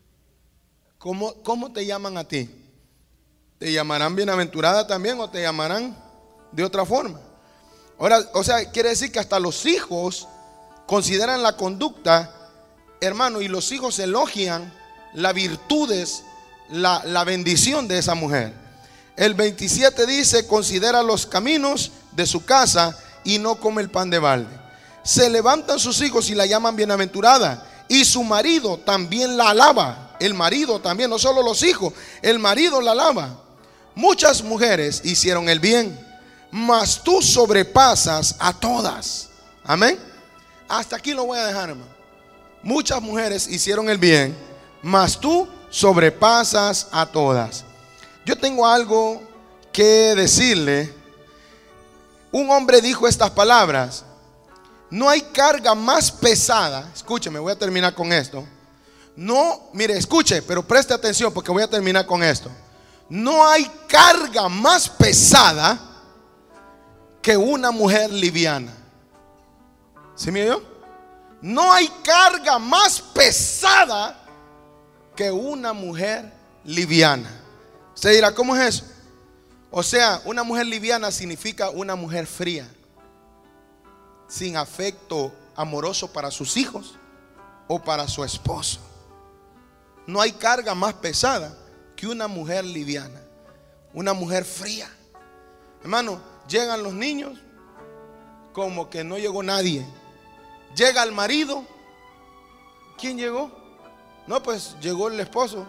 Speaker 1: ¿Cómo, cómo te llaman a ti? ¿Te llamarán bienaventurada también o te llamarán de otra forma? Ahora, o sea, quiere decir que hasta los hijos consideran la conducta, hermano, y los hijos elogian las virtudes, la, la bendición de esa mujer. El veintisiete dice: considera los caminos de su casa y no come el pan de balde. Se levantan sus hijos y la llaman bienaventurada, y su marido también la alaba. El marido también, no solo los hijos, el marido la alaba. Muchas mujeres hicieron el bien, mas tú sobrepasas a todas. Amén. Hasta aquí lo voy a dejar, hermano. Muchas mujeres hicieron el bien, mas tú sobrepasas a todas. Yo tengo algo que decirle. Un hombre dijo estas palabras: no hay carga más pesada. Escúcheme, voy a terminar con esto. No, mire, escuche, pero preste atención porque voy a terminar con esto. No hay carga más pesada que una mujer liviana. ¿Sí me oyó? No hay carga más pesada que una mujer liviana. Usted dirá: ¿cómo es eso? O sea, una mujer liviana significa una mujer fría, sin afecto amoroso para sus hijos o para su esposo. No hay carga más pesada que una mujer liviana, una mujer fría. Hermano, llegan los niños como que no llegó nadie. Llega el marido. ¿Quién llegó? No, pues llegó el esposo.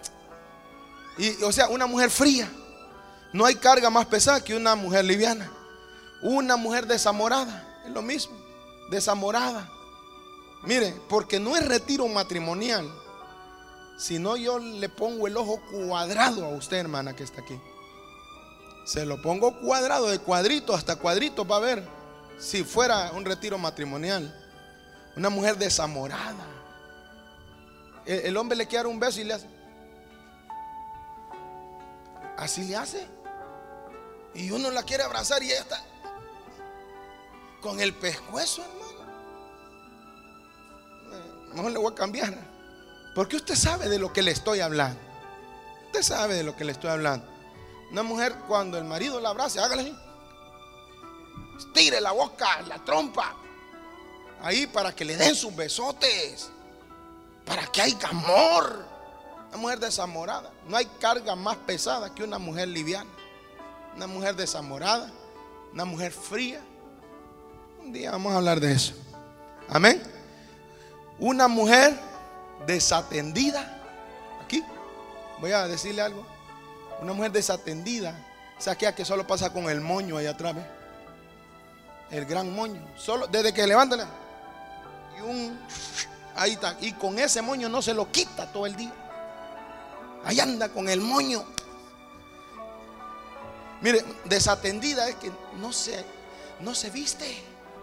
Speaker 1: Y, o sea, una mujer fría. No hay carga más pesada que una mujer liviana. Una mujer desamorada, es lo mismo, desamorada. Mire, porque no es retiro matrimonial, sino yo le pongo el ojo cuadrado a usted, hermana, que está aquí. Se lo pongo cuadrado, de cuadrito hasta cuadrito, va a ver. Si fuera un retiro matrimonial, una mujer desamorada. El, el hombre le quiere dar un beso y le hace así, le hace. Y uno la quiere abrazar y ella está con el pescuezo, hermano. Mejor le voy a cambiar, porque usted sabe de lo que le estoy hablando. Usted sabe de lo que le estoy hablando. Una mujer, cuando el marido la abrace, hágale así, estire la boca, la trompa, ahí, para que le den sus besotes, para que haya amor. Una mujer desamorada. No hay carga más pesada que una mujer liviana. Una mujer desamorada, una mujer fría. Un día vamos a hablar de eso. Amén. Una mujer desatendida. Aquí voy a decirle algo. Una mujer desatendida, o sea, aquella que solo pasa con el moño allá atrás, ¿ve? El gran moño, solo desde que levantan y un ahí está, y con ese moño no se lo quita todo el día. Ahí anda con el moño. Mire, desatendida es que no se, no se viste.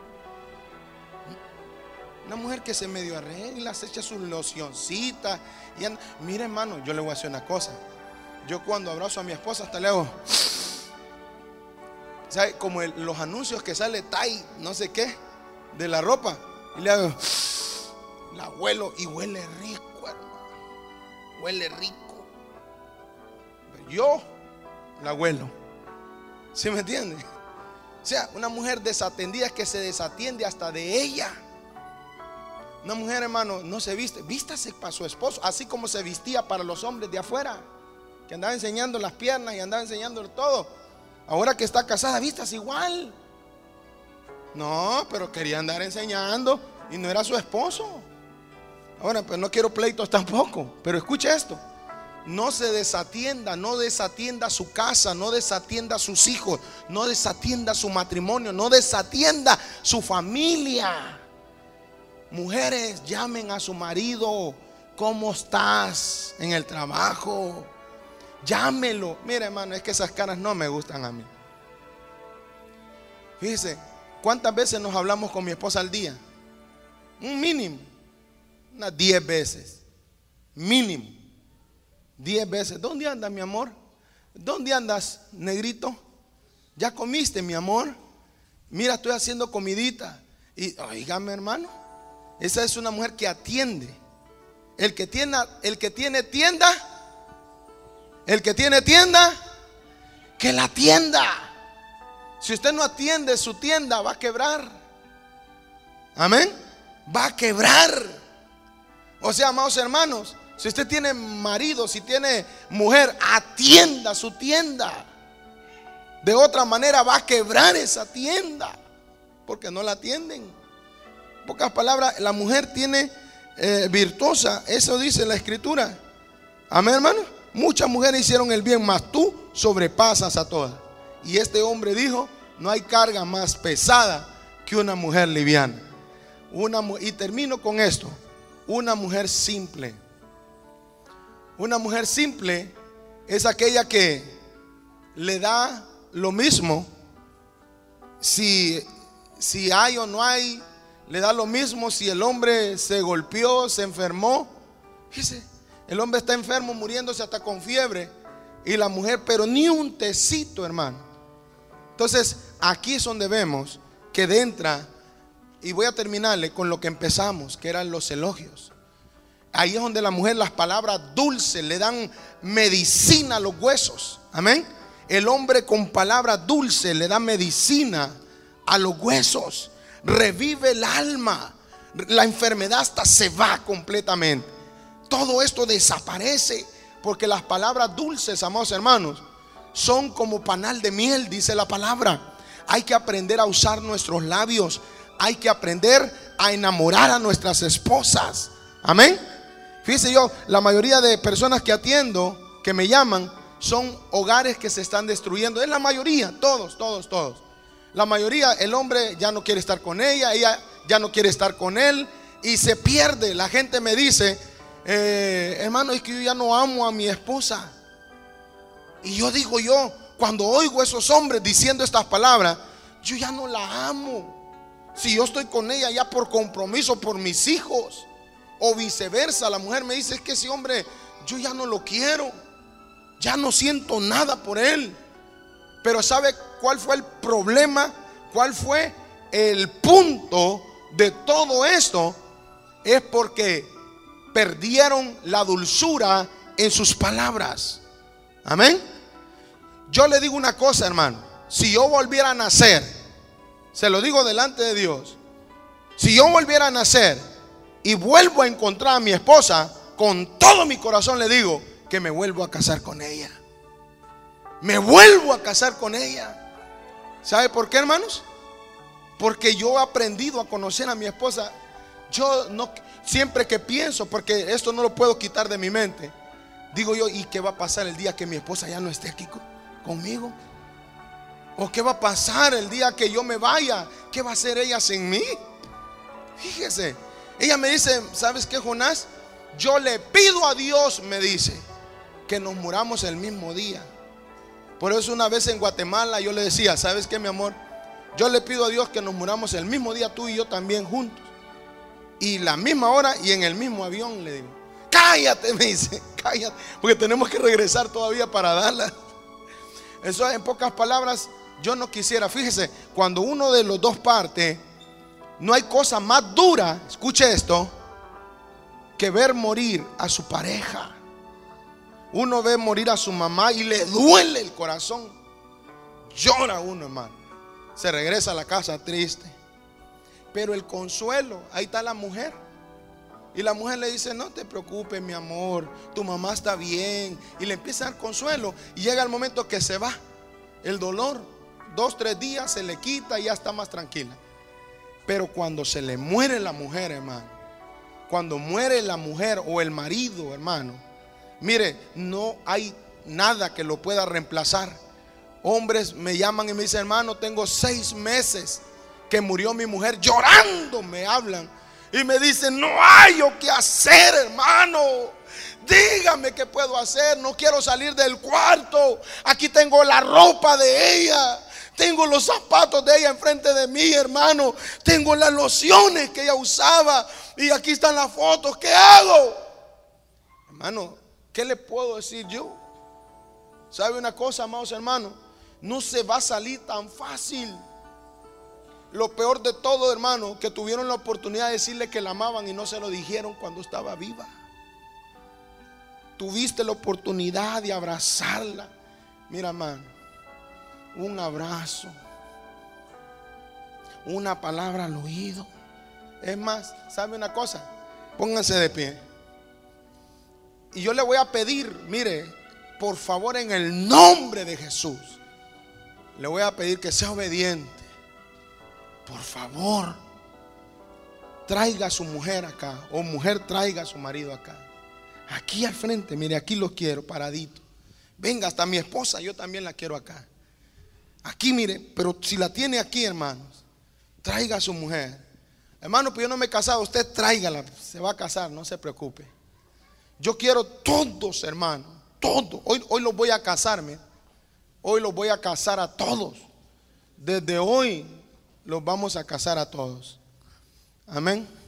Speaker 1: Una mujer que se medio arregla, se echa sus locioncitas y anda. Mire, hermano, yo le voy a hacer una cosa. Yo cuando abrazo a mi esposa hasta le hago, ¿sabe? Como el, los anuncios que sale Tai, no sé qué, de la ropa. Y le hago, la huelo y huele rico, hermano. Huele rico. Pero yo la huelo. ¿Sí me entiende? O sea, una mujer desatendida es que se desatiende hasta de ella. Una mujer, hermano, no se viste. Vístase para su esposo, así como se vestía para los hombres de afuera, que andaba enseñando las piernas y andaba enseñando todo. Ahora que está casada, vístase igual. No, pero quería andar enseñando y no era su esposo. Ahora, pues no quiero pleitos tampoco. Pero escuche esto: no se desatienda, no desatienda su casa, no desatienda sus hijos, no desatienda su matrimonio, no desatienda su familia. Mujeres, llamen a su marido. ¿Cómo estás en el trabajo? Llámelo. Mira, hermano, es que esas caras no me gustan a mí. Fíjese, ¿cuántas veces nos hablamos con mi esposa al día? Un mínimo, unas diez veces. Mínimo, diez veces. ¿Dónde andas, mi amor? ¿Dónde andas, negrito? ¿Ya comiste, mi amor? Mira, estoy haciendo comidita. Y, oígame, hermano, esa es una mujer que atiende. El que tiene, el que tiene tienda, el que tiene tienda, que la atienda. Si usted no atiende su tienda, va a quebrar. Amén. Va a quebrar. O sea, amados hermanos, si usted tiene marido, si tiene mujer, atienda su tienda. De otra manera va a quebrar esa tienda, porque no la atienden. En pocas palabras, la mujer tiene eh, virtuosa. Eso dice la escritura. Amén, hermano. Muchas mujeres hicieron el bien, mas tú sobrepasas a todas. Y este hombre dijo: no hay carga más pesada que una mujer liviana. Una, y termino con esto: una mujer simple. Una mujer simple es aquella que le da lo mismo si, si hay o no hay. Le da lo mismo si el hombre se golpeó, se enfermó. Fíjese, el hombre está enfermo, muriéndose hasta con fiebre, y la mujer, pero ni un tecito, hermano. Entonces, aquí es donde vemos que entra, y voy a terminarle con lo que empezamos, que eran los elogios. Ahí es donde la mujer, las palabras dulces le dan medicina a los huesos. Amén. El hombre con palabras dulces le da medicina a los huesos. Revive el alma. La enfermedad hasta se va completamente. Todo esto desaparece, porque las palabras dulces, amados hermanos, son como panal de miel, dice la palabra. Hay que aprender a usar nuestros labios. Hay que aprender a enamorar a nuestras esposas. Amén. Fíjese, yo, la mayoría de personas que atiendo, que me llaman, son hogares que se están destruyendo. Es la mayoría, todos, todos, todos. La mayoría, el hombre ya no quiere estar con ella, ella ya no quiere estar con él, y se pierde. La gente me dice: eh, hermano, es que yo ya no amo a mi esposa. Y yo digo, yo, cuando oigo a esos hombres diciendo estas palabras, yo ya no la amo. Si yo estoy con ella ya por compromiso, por mis hijos. O viceversa, la mujer me dice: es que ese hombre, yo ya no lo quiero, ya no siento nada por él. Pero ¿sabe cuál fue el problema? ¿Cuál fue el punto de todo esto? Es porque perdieron la dulzura en sus palabras. Amén. Yo le digo una cosa, hermano: si yo volviera a nacer, se lo digo delante de Dios, si yo volviera a nacer y vuelvo a encontrar a mi esposa, con todo mi corazón le digo que me vuelvo a casar con ella. Me vuelvo a casar con ella. ¿Sabe por qué, hermanos? Porque yo he aprendido a conocer a mi esposa. Yo no, siempre que pienso, porque esto no lo puedo quitar de mi mente, digo yo: ¿y qué va a pasar el día que mi esposa ya no esté aquí conmigo? ¿O qué va a pasar el día que yo me vaya? ¿Qué va a hacer ella sin mí? Fíjese, ella me dice: ¿sabes qué, Jonás? Yo le pido a Dios, me dice, que nos muramos el mismo día. Por eso una vez en Guatemala yo le decía: ¿sabes qué, mi amor? Yo le pido a Dios que nos muramos el mismo día, tú y yo también juntos, y la misma hora y en el mismo avión. Le digo: cállate, me dice, cállate, porque tenemos que regresar todavía para Dallas. Eso, en pocas palabras, yo no quisiera. Fíjese, cuando uno de los dos partes No hay cosa más dura, escuche esto, que ver morir a su pareja. Uno ve morir a su mamá y le duele el corazón. Llora uno, hermano. Se regresa a la casa triste. Pero el consuelo, ahí está la mujer. Y la mujer le dice: no te preocupes, mi amor, tu mamá está bien. Y le empieza a dar consuelo. Y llega el momento que se va el dolor. Dos, tres días se le quita y ya está más tranquila. Pero cuando se le muere la mujer, hermano, cuando muere la mujer o el marido, hermano, mire, no hay nada que lo pueda reemplazar. Hombres me llaman y me dicen: hermano, tengo seis meses que murió mi mujer. Llorando me hablan y me dicen: no hay yo qué hacer, hermano. Dígame qué puedo hacer. No quiero salir del cuarto. Aquí tengo la ropa de ella, tengo los zapatos de ella enfrente de mí, hermano. Tengo las lociones que ella usaba y aquí están las fotos. ¿Qué hago? Hermano, ¿qué le puedo decir yo? ¿Sabe una cosa, amados hermanos? No se va a salir tan fácil. Lo peor de todo, hermano, que tuvieron la oportunidad de decirle que la amaban y no se lo dijeron cuando estaba viva. Tuviste la oportunidad de abrazarla. Mira, hermano, un abrazo, una palabra al oído. Es más, ¿sabe una cosa? Pónganse de pie. Y yo le voy a pedir, mire, por favor, en el nombre de Jesús, le voy a pedir que sea obediente. Por favor, traiga a su mujer acá, o mujer traiga a su marido acá. Aquí al frente, mire, aquí lo quiero paradito. Venga, hasta mi esposa, yo también la quiero acá. Aquí, mire, pero si la tiene aquí, hermanos, traiga a su mujer. Hermano, pues yo no me he casado, usted tráigala, se va a casar, no se preocupe. Yo quiero todos, hermanos, todos. Hoy, hoy los voy a casarme. Hoy los voy a casar a todos. Desde hoy los vamos a casar a todos. Amén.